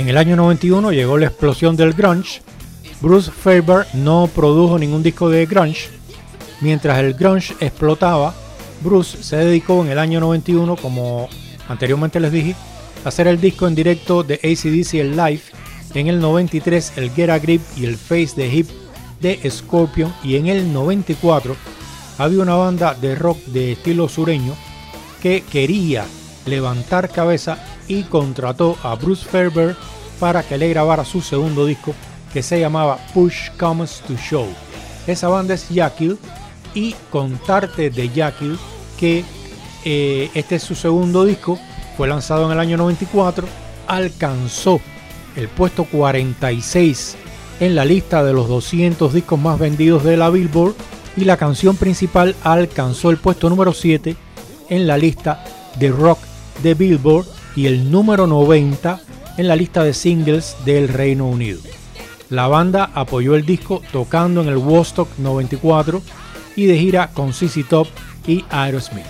En el año noventa y uno llegó la explosión del grunge. Bruce Fairbairn no produjo ningún disco de grunge. Mientras el grunge explotaba, Bruce se dedicó en el año noventa y uno, como anteriormente les dije, a hacer el disco en directo de A C D C, el Live. En el noventa y tres el Get a Grip y el Face the Hip de Scorpion. Y en el noventa y cuatro había una banda de rock de estilo sureño que quería levantar cabeza y contrató a Bruce Fairbairn para que le grabara su segundo disco, que se llamaba Push Comes to Shove. Esa banda es Jekyll, y contarte de Jekyll que eh, este es su segundo disco, fue lanzado en el año noventa y cuatro, alcanzó el puesto cuarenta y seis en la lista de los doscientos discos más vendidos de la Billboard, y la canción principal alcanzó el puesto número siete en la lista de rock de Billboard y el número noventa en la lista de singles del Reino Unido. La banda apoyó el disco tocando en el Woodstock noventa y cuatro y de gira con Z Z Top y Aerosmith.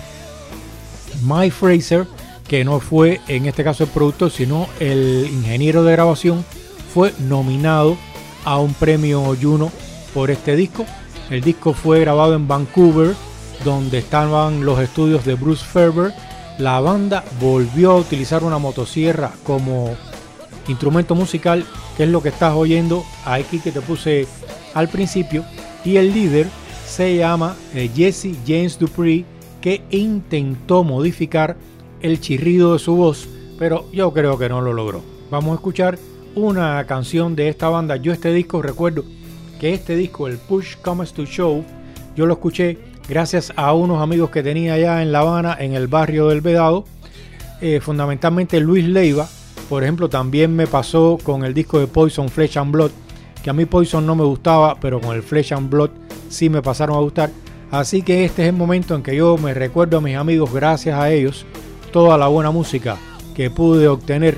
Mike Fraser, que no fue en este caso el productor sino el ingeniero de grabación, fue nominado a un premio Juno por este disco. El disco fue grabado en Vancouver, donde estaban los estudios de Bruce Fairbairn. La banda volvió a utilizar una motosierra como instrumento musical, que es lo que estás oyendo aquí que te puse al principio, y el líder se llama eh, Jesse James Dupree, que intentó modificar el chirrido de su voz, pero yo creo que no lo logró. Vamos a escuchar una canción de esta banda. Yo este disco, recuerdo que este disco, el Push Comes to Shove, yo lo escuché gracias a unos amigos que tenía allá en La Habana, en el barrio del Vedado, eh, fundamentalmente Luis Leiva. Por ejemplo, también me pasó con el disco de Poison, Flesh and Blood, que a mí Poison no me gustaba, pero con el Flesh and Blood sí me pasaron a gustar. Así que este es el momento en que yo me recuerdo a mis amigos, gracias a ellos, toda la buena música que pude obtener,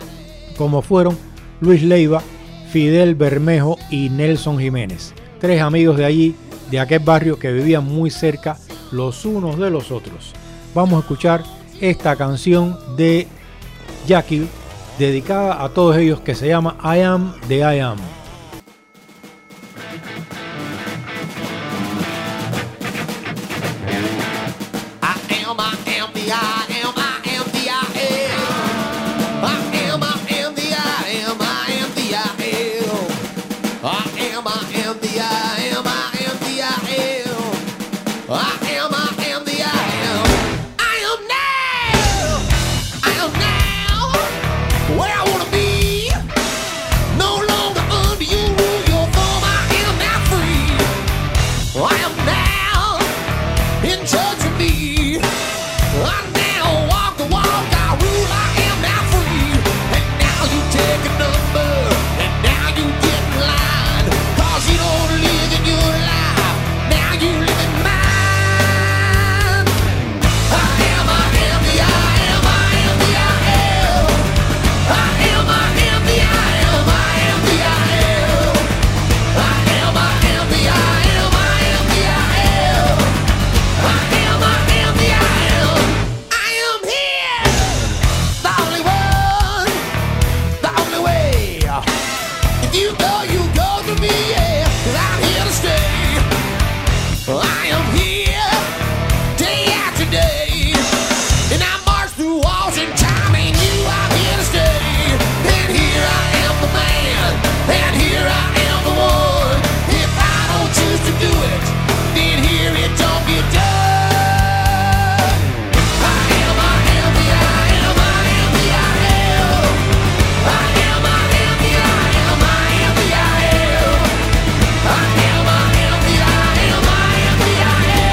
como fueron Luis Leiva, Fidel Bermejo y Nelson Jiménez. Tres amigos de allí, de aquel barrio, que vivían muy cerca los unos de los otros. Vamos a escuchar esta canción de Jekyll, dedicada a todos ellos, que se llama I Am the I Am. I am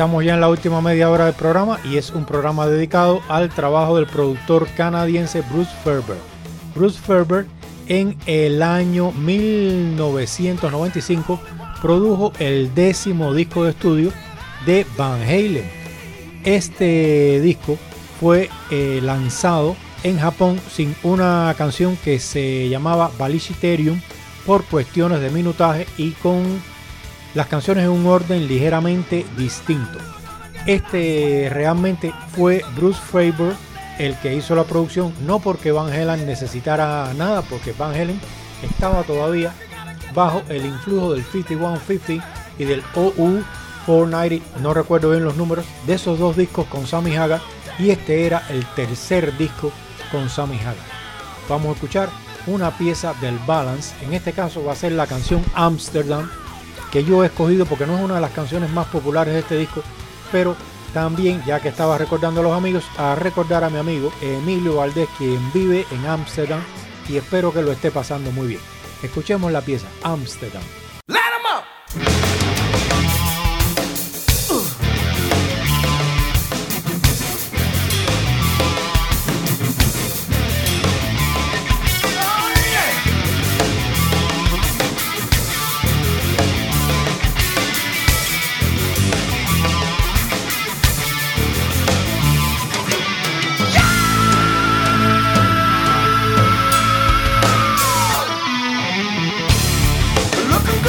Estamos ya en la última media hora del programa y es un programa dedicado al trabajo del productor canadiense Bruce Fairbairn. Bruce Fairbairn en el año mil novecientos noventa y cinco produjo el décimo disco de estudio de Van Halen. Este disco fue eh, lanzado en Japón sin una canción que se llamaba Balliciterium por cuestiones de minutaje y con las canciones en un orden ligeramente distinto. Este realmente fue Bruce Fairbairn el que hizo la producción, no porque Van Halen necesitara nada, porque Van Halen estaba todavía bajo el influjo del cincuenta y uno cincuenta y del O U cuatrocientos noventa, no recuerdo bien los números, de esos dos discos con Sammy Hagar, y este era el tercer disco con Sammy Hagar. Vamos a escuchar una pieza del Balance, en este caso va a ser la canción Amsterdam, que yo he escogido porque no es una de las canciones más populares de este disco, pero también, ya que estaba recordando a los amigos, a recordar a mi amigo Emilio Valdés, quien vive en Ámsterdam y espero que lo esté pasando muy bien. Escuchemos la pieza Amsterdam. Light 'em up! Looking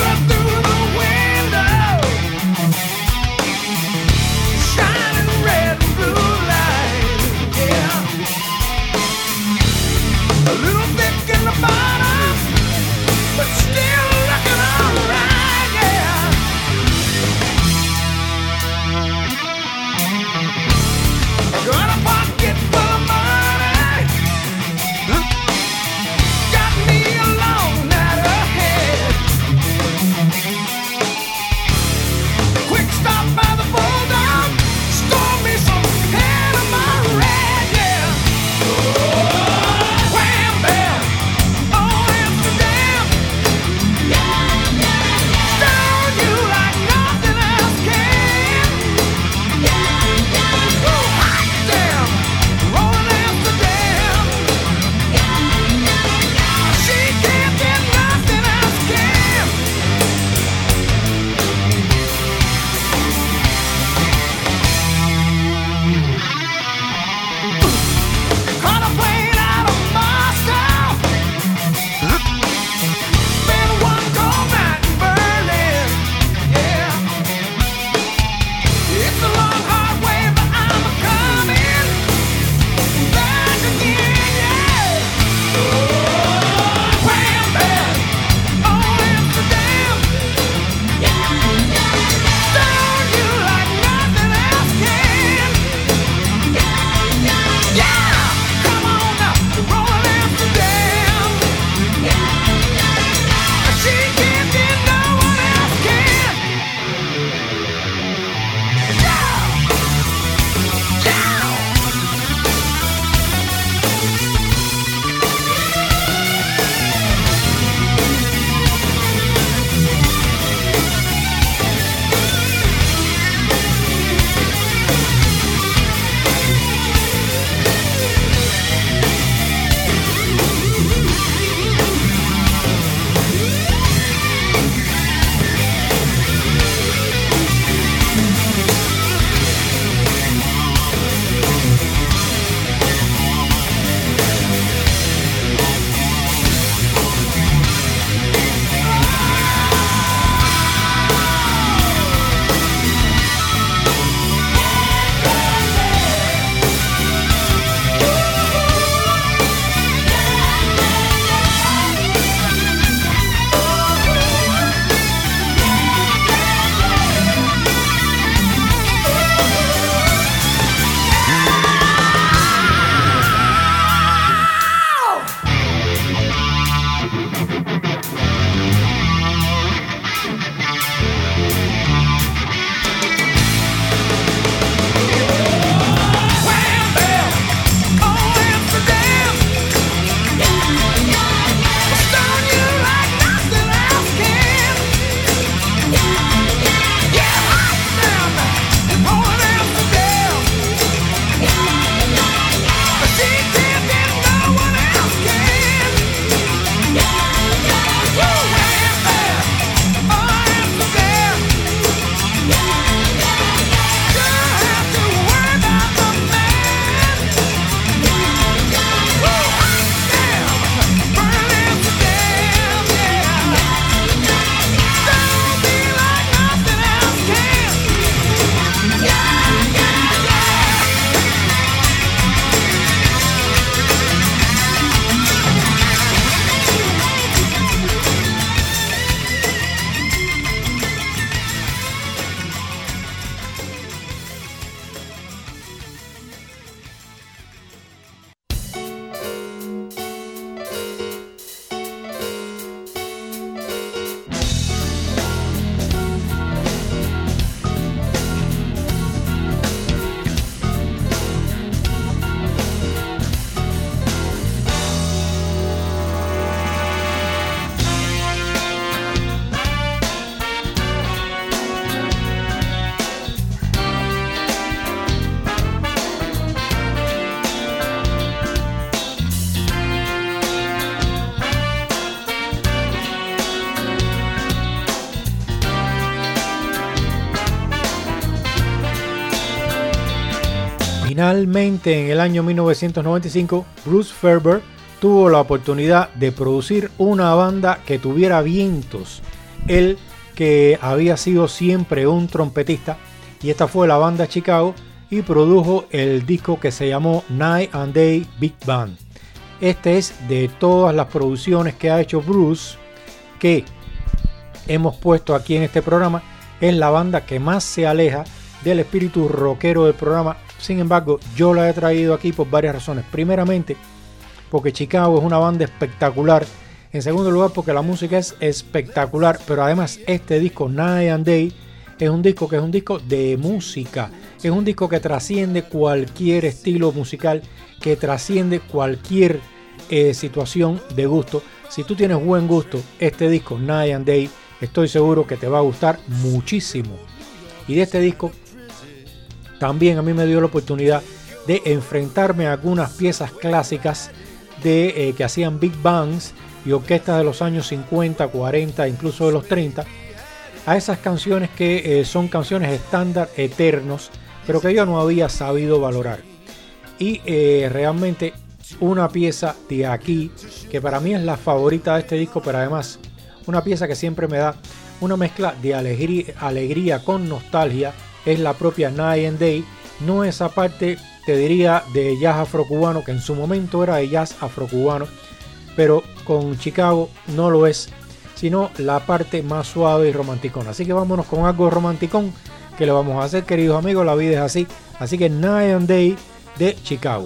Finalmente, en el año mil novecientos noventa y cinco, Bruce Farber tuvo la oportunidad de producir una banda que tuviera vientos. Él, que había sido siempre un trompetista, y esta fue la banda Chicago, y produjo el disco que se llamó Night and Day Big Band. Este es de todas las producciones que ha hecho Bruce, que hemos puesto aquí en este programa, es la banda que más se aleja del espíritu rockero del programa. Sin embargo, yo la he traído aquí por varias razones. Primeramente, porque Chicago es una banda espectacular. En segundo lugar, porque la música es espectacular. Pero además, este disco, Night and Day, es un disco que es un disco de música. Es un disco que trasciende cualquier estilo musical, que trasciende cualquier eh, situación de gusto. Si tú tienes buen gusto, este disco, Night and Day, estoy seguro que te va a gustar muchísimo. Y de este disco también a mí me dio la oportunidad de enfrentarme a algunas piezas clásicas de, eh, que hacían big bands y orquestas de los años cincuenta, cuarenta, incluso de los treinta, a esas canciones que eh, son canciones estándar eternos, pero que yo no había sabido valorar. Y eh, realmente una pieza de aquí, que para mí es la favorita de este disco, pero además una pieza que siempre me da una mezcla de alegría, alegría con nostalgia, es la propia Night and Day. No esa parte, te diría, de jazz afrocubano, que en su momento era de jazz afrocubano, pero con Chicago no lo es, sino la parte más suave y romanticona. Así que vámonos con algo romanticón que le vamos a hacer, queridos amigos, la vida es así. Así que Night and Day de Chicago.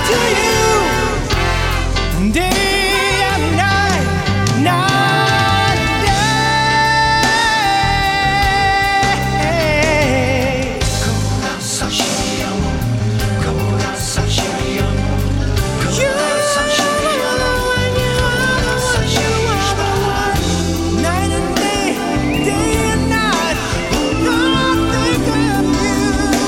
to you day and night, night and day. Corazón, corazón, you are the one, you are the one, you are the one. Night and day, day and night, oh, I think of you.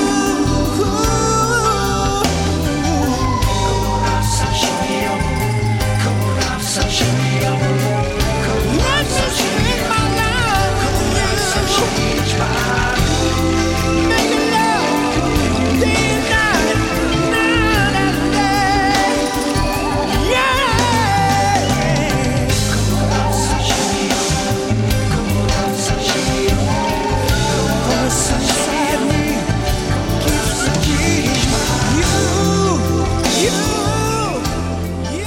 Let's just spend my life with you. Making love day and night, night and day. Yeah. Corazón sadly keeps the key. You, you, you.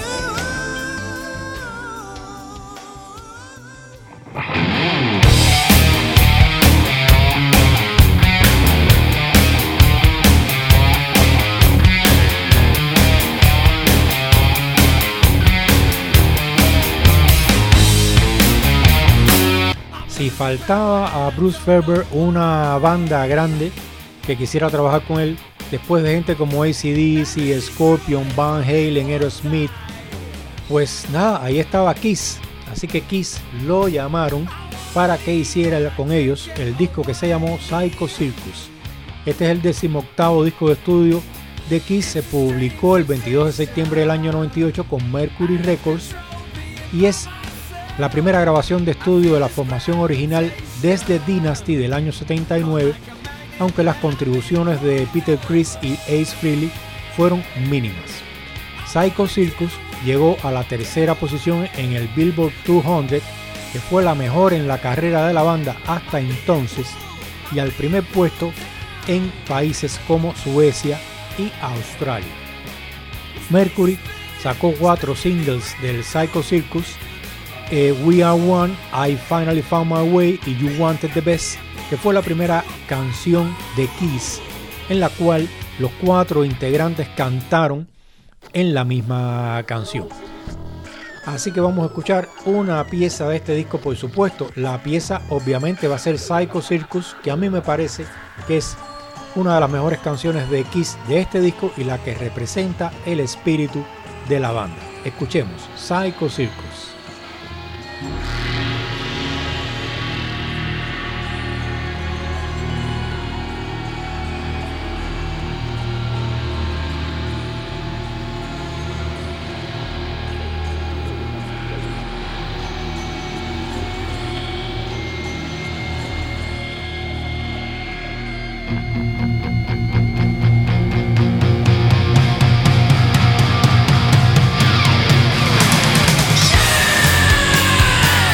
Si faltaba a Bruce Fairbairn una banda grande que quisiera trabajar con él, después de gente como A C D C, Scorpion, Van Halen, Aerosmith, pues nada, ahí estaba Kiss. Así que Kiss lo llamaron para que hiciera con ellos el disco que se llamó Psycho Circus. Este es el decimoctavo disco de estudio de Kiss. Se publicó el veintidós de septiembre del año noventa y ocho con Mercury Records y es la primera grabación de estudio de la formación original desde Dynasty del año setenta y nueve, aunque las contribuciones de Peter Criss y Ace Frehley fueron mínimas. Psycho Circus llegó a la tercera posición en el Billboard doscientos, que fue la mejor en la carrera de la banda hasta entonces, y al primer puesto en países como Suecia y Australia. Mercury sacó cuatro singles del Psycho Circus: eh, We Are One, I Finally Found My Way y You Wanted the Best, que fue la primera canción de Kiss en la cual los cuatro integrantes cantaron en la misma canción. Así que vamos a escuchar una pieza de este disco, por supuesto. La pieza obviamente va a ser Psycho Circus, que a mí me parece que es una de las mejores canciones de Kiss de este disco y la que representa el espíritu de la banda. Escuchemos Psycho Circus. Yeah!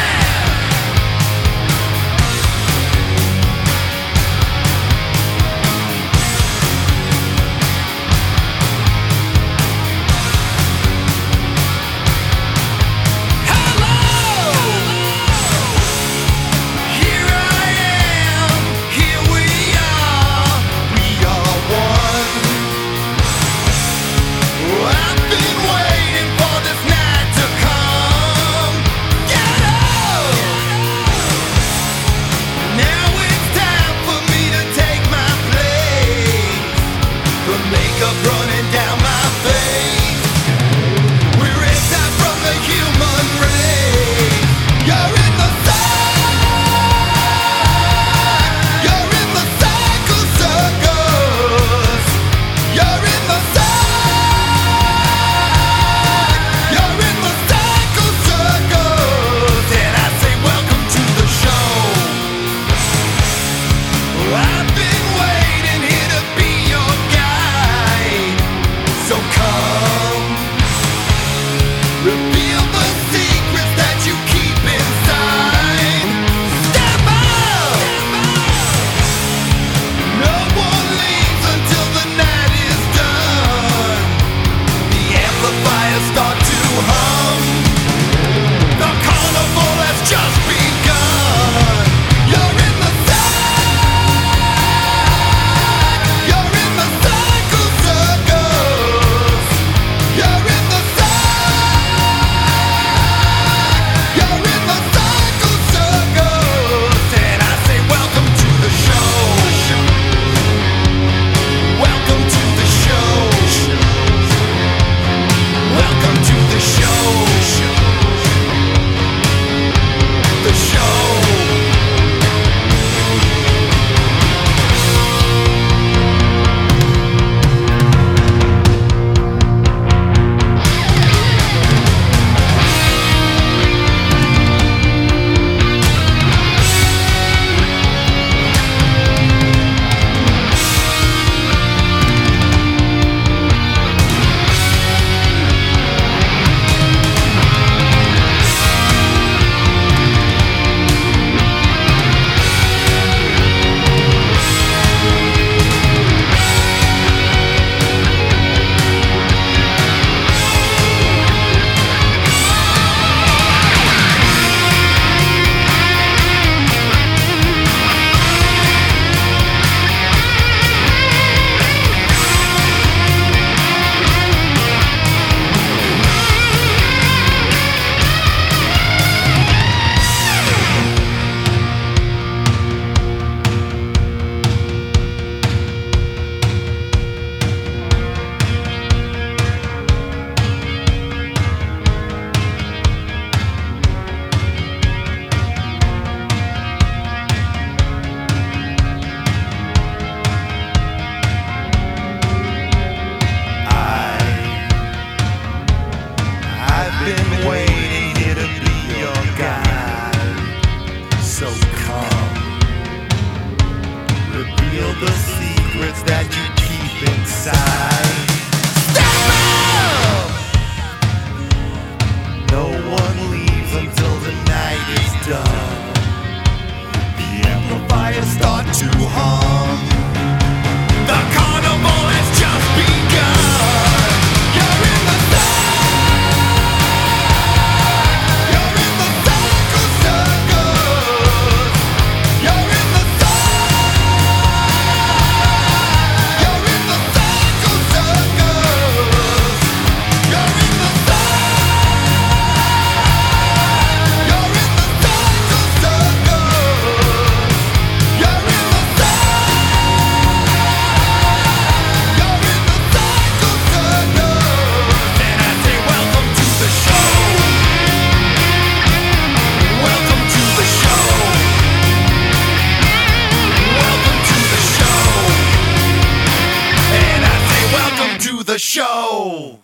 reveal the secrets that you keep inside. Step up! No one leaves until the night is done. The amplifiers start to hum. The carnival has just begun. You're in the sun. You're in the circle circus. You're in the sun. You're in the circle circus. You're in the sun. You're in the circle circus. You're in the the show.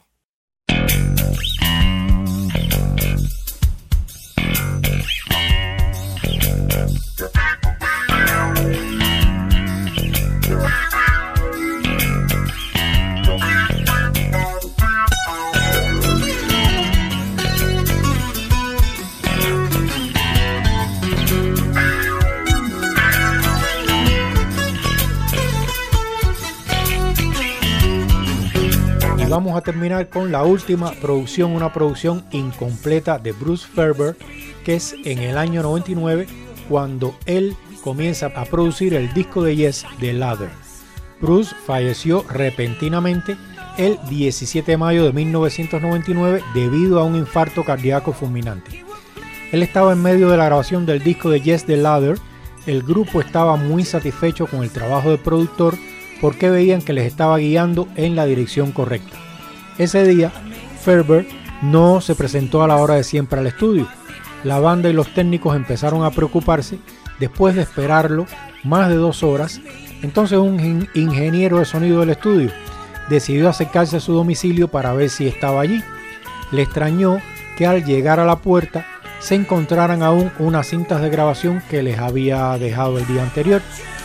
Vamos a terminar con la última producción, una producción incompleta de Bruce Fairbairn, que es en el año noventa y nueve cuando él comienza a producir el disco de Yes de Lather. Bruce falleció repentinamente el diecisiete de mayo de mil novecientos noventa y nueve debido a un infarto cardíaco fulminante. Él estaba en medio de la grabación del disco de Yes de Lather. El grupo estaba muy satisfecho con el trabajo del productor porque veían que les estaba guiando en la dirección correcta. Ese día, Fairbairn no se presentó a la hora de siempre al estudio. La banda y los técnicos empezaron a preocuparse después de esperarlo más de dos horas. Entonces un ingeniero de sonido del estudio decidió acercarse a su domicilio para ver si estaba allí. Le extrañó que al llegar a la puerta se encontraran aún unas cintas de grabación que les había dejado el día anterior.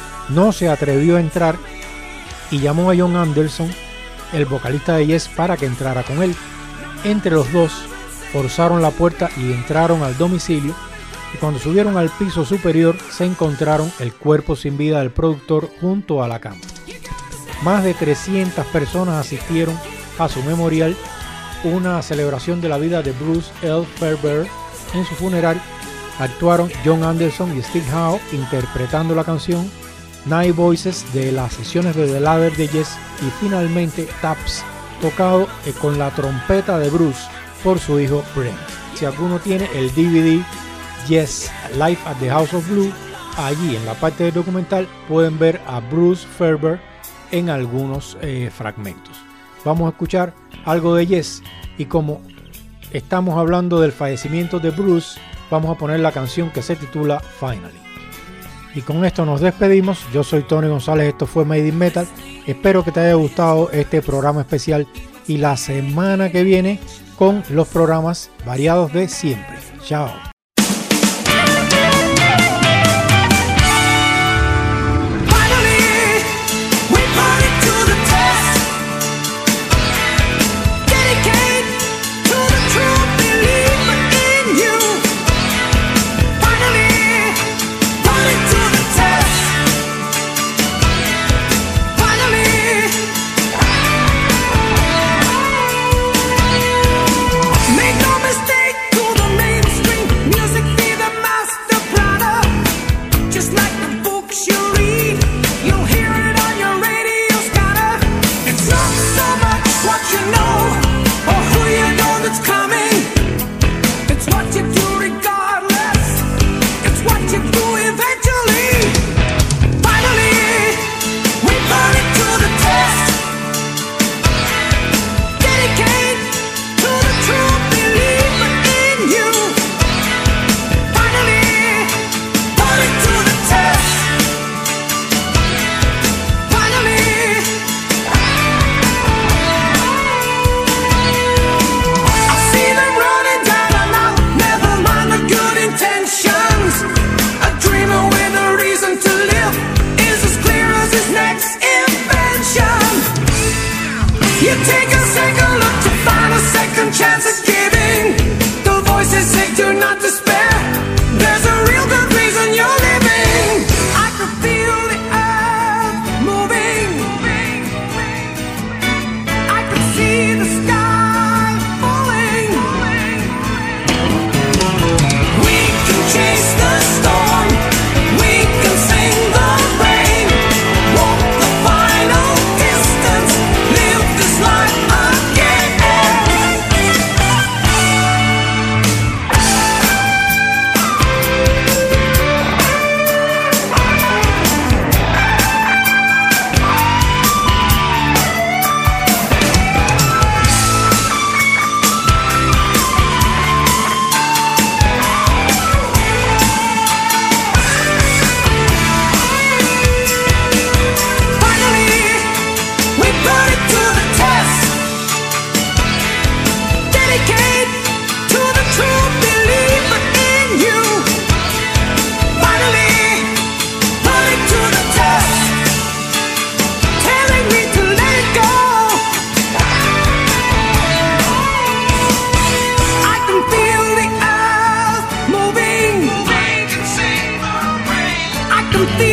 No se atrevió a entrar y llamó a John Anderson, el vocalista de Yes, para que entrara con él. Entre los dos forzaron la puerta y entraron al domicilio, y cuando subieron al piso superior se encontraron el cuerpo sin vida del productor junto a la cama. Más de trescientas personas asistieron a su memorial, una celebración de la vida de Bruce L. Fairbairn. En su funeral actuaron John Anderson y Steve Howe interpretando la canción, Night Voices de las sesiones de The Lather de Yes y finalmente Taps, tocado con la trompeta de Bruce por su hijo Brent. Si alguno tiene el D V D Yes Live at the House of Blue, allí en la parte del documental pueden ver a Bruce Fairbairn en algunos eh, fragmentos. Vamos a escuchar algo de Yes, y como estamos hablando del fallecimiento de Bruce, vamos a poner la canción que se titula Finally. Y con esto nos despedimos. Yo soy Tony González, esto fue Made in Metal. Espero que te haya gustado este programa especial y la semana que viene con los programas variados de siempre. Chao. Make no mistake, to the mainstream to feel